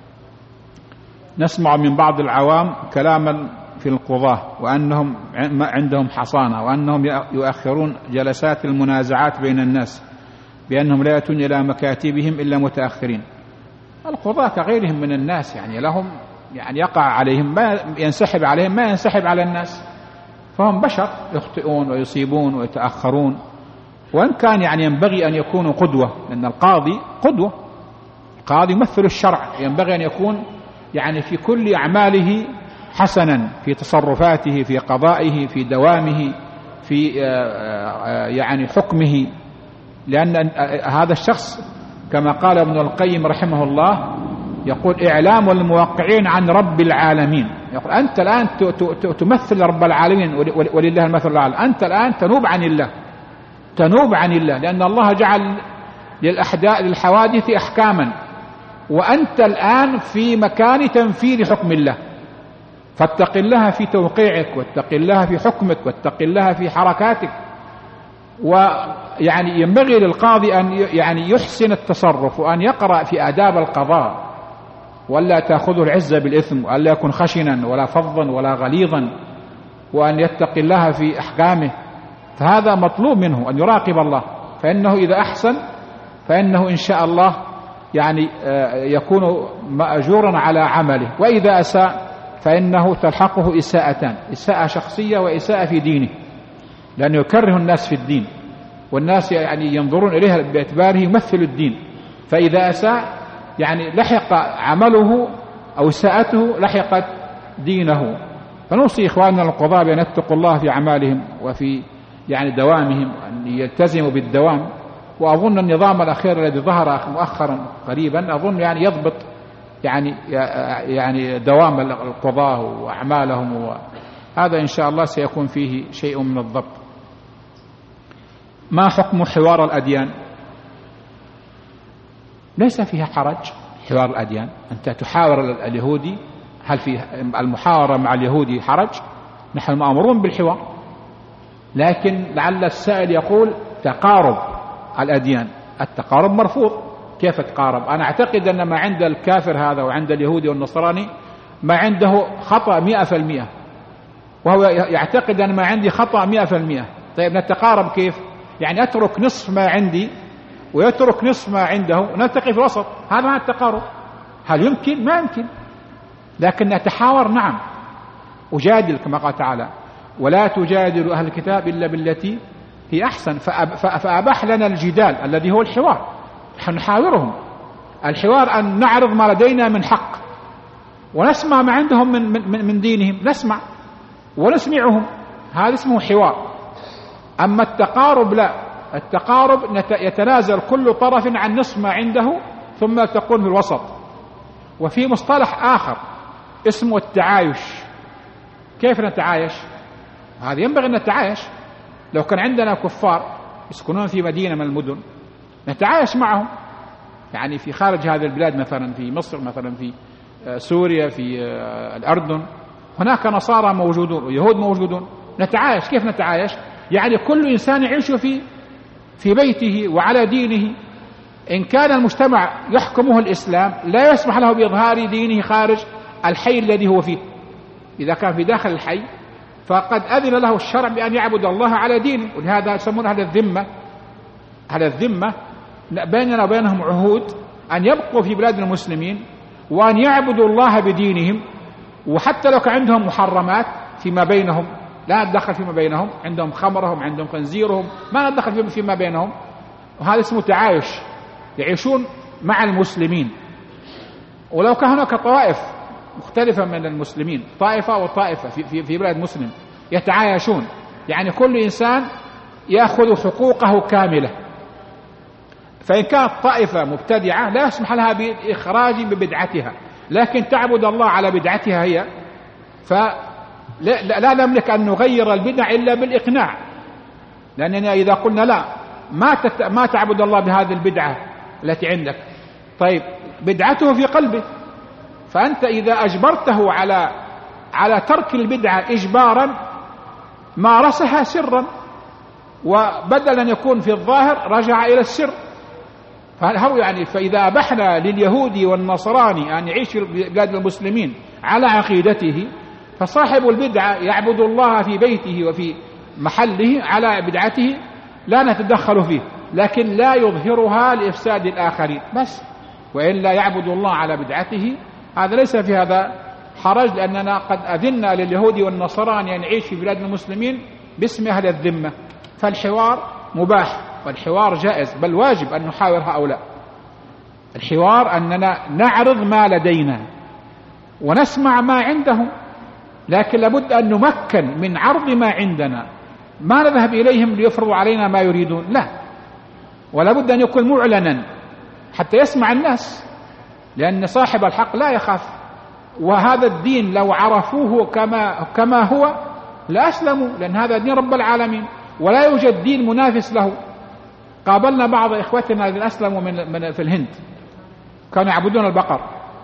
نسمع من بعض العوام كلاما في القضاة وأنهم عندهم حصانة، وأنهم يؤخرون جلسات المنازعات بين الناس بأنهم لا يأتون إلى مكاتبهم إلا متأخرين. القضاة كغيرهم من الناس، يعني لهم يعني يقع عليهم ما ينسحب عليهم ما ينسحب على الناس، فهم بشر يخطئون ويصيبون ويتأخرون. وإن كان يعني ينبغي أن يكونوا قدوة، لأن القاضي قدوة، القاضي يمثل الشرع، ينبغي أن يكون يعني في كل أعماله حسنا، في تصرفاته، في قضائه، في دوامه، في يعني حكمه، لأن هذا الشخص كما قال ابن القيم رحمه الله يقول: إعلام الموقعين عن رب العالمين. يقول أنت الآن تمثل رب العالمين ولله المثل الأعلى، أنت الآن تنوب عن الله، لأن الله جعل للحوادث أحكاما، وأنت الآن في مكان تنفيذ حكم الله، فاتق الله في توقيعك، واتق الله في حكمك، واتق الله في حركاتك. ويعني ينبغي للقاضي أن يعني يحسن التصرف، وأن يقرأ في آداب القضاء، ولا تأخذه العزة بالإثم، وألا يكون خشنا ولا فظا ولا غليظا، وأن يتقي الله في أحكامه. فهذا مطلوب منه أن يراقب الله، فإنه إذا أحسن فإنه إن شاء الله يعني يكون مأجورا على عمله، وإذا أساء فإنه تلحقه إساءتان: إساءة شخصية وإساءة في دينه، لأنه يكره الناس في الدين، والناس يعني ينظرون إليه باعتباره يمثل الدين، فإذا أساء يعني لحق عمله أو إساءته لحقت دينه. فنوصي إخواننا القضاة بأن يتقوا الله في أعمالهم وفي يعني دوامهم، أن يلتزموا بالدوام. وأظن النظام الأخير الذي ظهر مؤخرا قريبا أظن يعني يضبط يعني دوام القضاة وأعمالهم، وهذا إن شاء الله سيكون فيه شيء من الضبط. ما حكم حوار الأديان؟ ليس فيها حرج حوار الأديان. أنت تحاور اليهودي، هل في المحاورة مع اليهودي حرج؟ نحن مأمورون بالحوار، لكن لعل السائل يقول تقارب الأديان. التقارب مرفوض. كيف تقارب؟ أنا أعتقد أن ما عند الكافر هذا وعند اليهودي والنصراني ما عنده خطأ 100%، وهو يعتقد أن ما عندي خطأ 100%. طيب نتقارب كيف؟ يعني أترك نصف ما عندي ويترك نصف ما عنده ونلتقي في الوسط، هذا ما التقارب. هل يمكن؟ ما يمكن. لكن نتحاور، نعم، أجادل كما قال تعالى: ولا تجادلوا أهل الكتاب إلا بالتي هي أحسن. فأباح لنا الجدال الذي هو الحوار، نحن نحاورهم. الحوار أن نعرض ما لدينا من حق ونسمع ما عندهم من دينهم، نسمع ونسمعهم، هذا اسمه حوار. أما التقارب لا، التقارب يتنازل كل طرف عن نصف ما عنده ثم تكون في الوسط. وفي مصطلح آخر اسمه التعايش. كيف نتعايش؟ هذا ينبغي أن نتعايش. لو كان عندنا كفار يسكنون في مدينة من المدن نتعايش معهم، يعني في خارج هذه البلاد، مثلا في مصر، مثلا في سوريا، في الأردن، هناك نصارى موجودون ويهود موجودون، نتعايش. كيف نتعايش؟ يعني كل إنسان يعيش في بيته وعلى دينه. إن كان المجتمع يحكمه الإسلام لا يسمح له بإظهار دينه خارج الحي الذي هو فيه. إذا كان في داخل الحي فقد أذن له الشرع بأن يعبد الله على دينه، ولهذا يسمون أهل الذمة. أهل الذمة بيننا وبينهم عهود أن يبقوا في بلاد المسلمين وأن يعبدوا الله بدينهم، وحتى لو كان عندهم محرمات فيما بينهم لا ندخل فيما بينهم، عندهم خمرهم، عندهم خنزيرهم، ما ندخل فيما بينهم. وهذا اسمه تعايش، يعيشون مع المسلمين. ولو كان هناك طوائف مختلفة من المسلمين، طائفة وطائفة في بلاد مسلم، يتعايشون، يعني كل إنسان يأخذ حقوقه كاملة. فإن كانت طائفة مبتدعة لا يسمح لها بإخراج ببدعتها، لكن تعبد الله على بدعتها هي، فلا نملك أن نغير البدع إلا بالإقناع، لأننا إذا قلنا لا ما تعبد الله بهذه البدعة التي عندك، طيب بدعته في قلبه، فأنت إذا أجبرته على ترك البدعة إجبارا مارسها سرا، وبدل أن يكون في الظاهر رجع إلى السر. فإذا أبحنا لليهودي والنصراني أن يعيش في بلاد المسلمين على عقيدته، فصاحب البدعة يعبد الله في بيته وفي محله على بدعته لا نتدخل فيه، لكن لا يظهرها لإفساد الآخرين بس، وإلا يعبد الله على بدعته هذا ليس في هذا حرج، لأننا قد أذنا لليهود والنصراني أن يعيش في بلاد المسلمين باسم أهل الذمة، فالحوار مباح والحوار جائز، بل واجب أن نحاور هؤلاء. الحوار أننا نعرض ما لدينا ونسمع ما عندهم، لكن لابد أن نمكن من عرض ما عندنا، ما نذهب إليهم ليفرضوا علينا ما يريدون، لا، ولا بد أن يكون معلنا حتى يسمع الناس، لأن صاحب الحق لا يخاف، وهذا الدين لو عرفوه كما هو لأسلموا، لأن هذا دين رب العالمين ولا يوجد دين منافس له. قابلنا بعض إخوتنا الذين أسلموا في الهند، كانوا يعبدون البقر،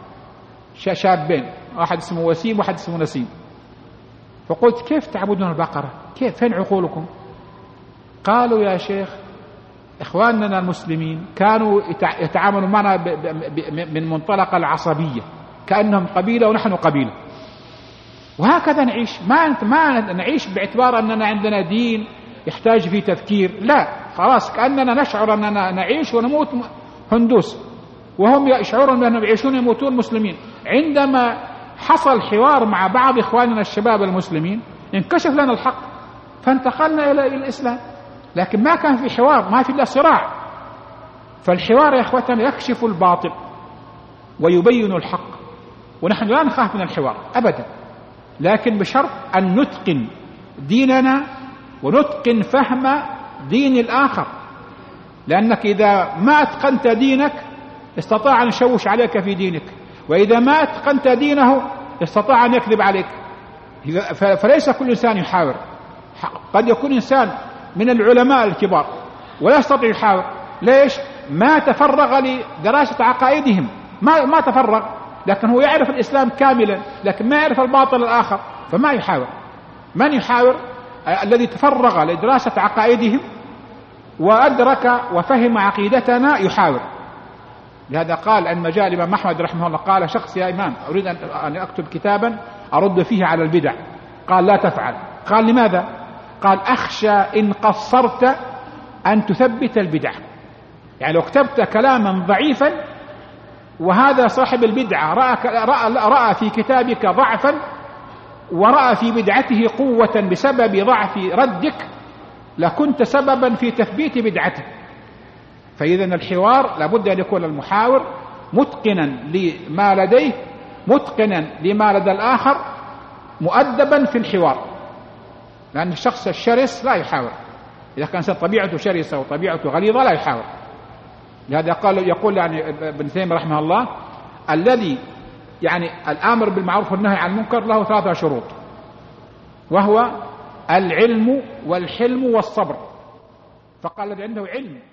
شابين، واحد اسمه وسيم واحد اسمه نسيم، فقلت كيف تعبدون البقرة؟ كيف؟ فين عقولكم؟ قالوا يا شيخ إخواننا المسلمين كانوا يتعاملوا معنا من منطلق العصبية، كأنهم قبيلة ونحن قبيلة، وهكذا نعيش، ما نعيش باعتبار أننا عندنا دين يحتاج فيه تفكير، لا، خلاص كأننا نشعر أننا نعيش ونموت هندوس، وهم يشعرون بأنهم يعيشون يموتون مسلمين. عندما حصل حوار مع بعض إخواننا الشباب المسلمين انكشف لنا الحق فانتقلنا إلى الإسلام، لكن ما كان في حوار، ما في إلا صراع. فالحوار يا إخوتنا يكشف الباطل ويبين الحق، ونحن لا نخاف من الحوار أبدا، لكن بشرط أن نتقن ديننا ونتقن فهم دين الآخر، لأنك إذا ما أتقنت دينك استطاع أن يشوش عليك في دينك، وإذا ما أتقنت دينه استطاع أن يكذب عليك. فليس كل إنسان يحاور، قد يكون إنسان من العلماء الكبار ولا يستطيع يحاور، ليش؟ ما تفرغ لدراسة عقائدهم، ما تفرغ، لكن هو يعرف الإسلام كاملا لكن ما يعرف الباطل الآخر، فما يحاور. من يحاور؟ الذي تفرغ لدراسة عقائدهم وأدرك وفهم عقيدتنا يحاور. لهذا قال أن مجال الإمام أحمد رحمه الله، قال شخص يا إمام أريد أن أكتب كتابا أرد فيه على البدع، قال لا تفعل. قال لماذا؟ قال أخشى إن قصرت أن تثبت البدع، يعني لو كتبت كلاما ضعيفا وهذا صاحب البدعة رأى في كتابك ضعفا ورأى في بدعته قوة بسبب ضعف ردك لكنت سببا في تثبيت بدعته. فإذا الحوار لابد أن يكون المحاور متقنا لما لديه، متقنا لما لدى الآخر، مؤدبا في الحوار، لأن الشخص الشرس لا يحاور، إذا كان طبيعته شرسة وطبيعته غليظة لا يحاور. لهذا يقول يعني ابن تيمية رحمه الله الذي يعني الآمر بالمعروف والنهي عن المنكر له 3 شروط، وهو العلم والحلم والصبر. فقال الذي عنده علم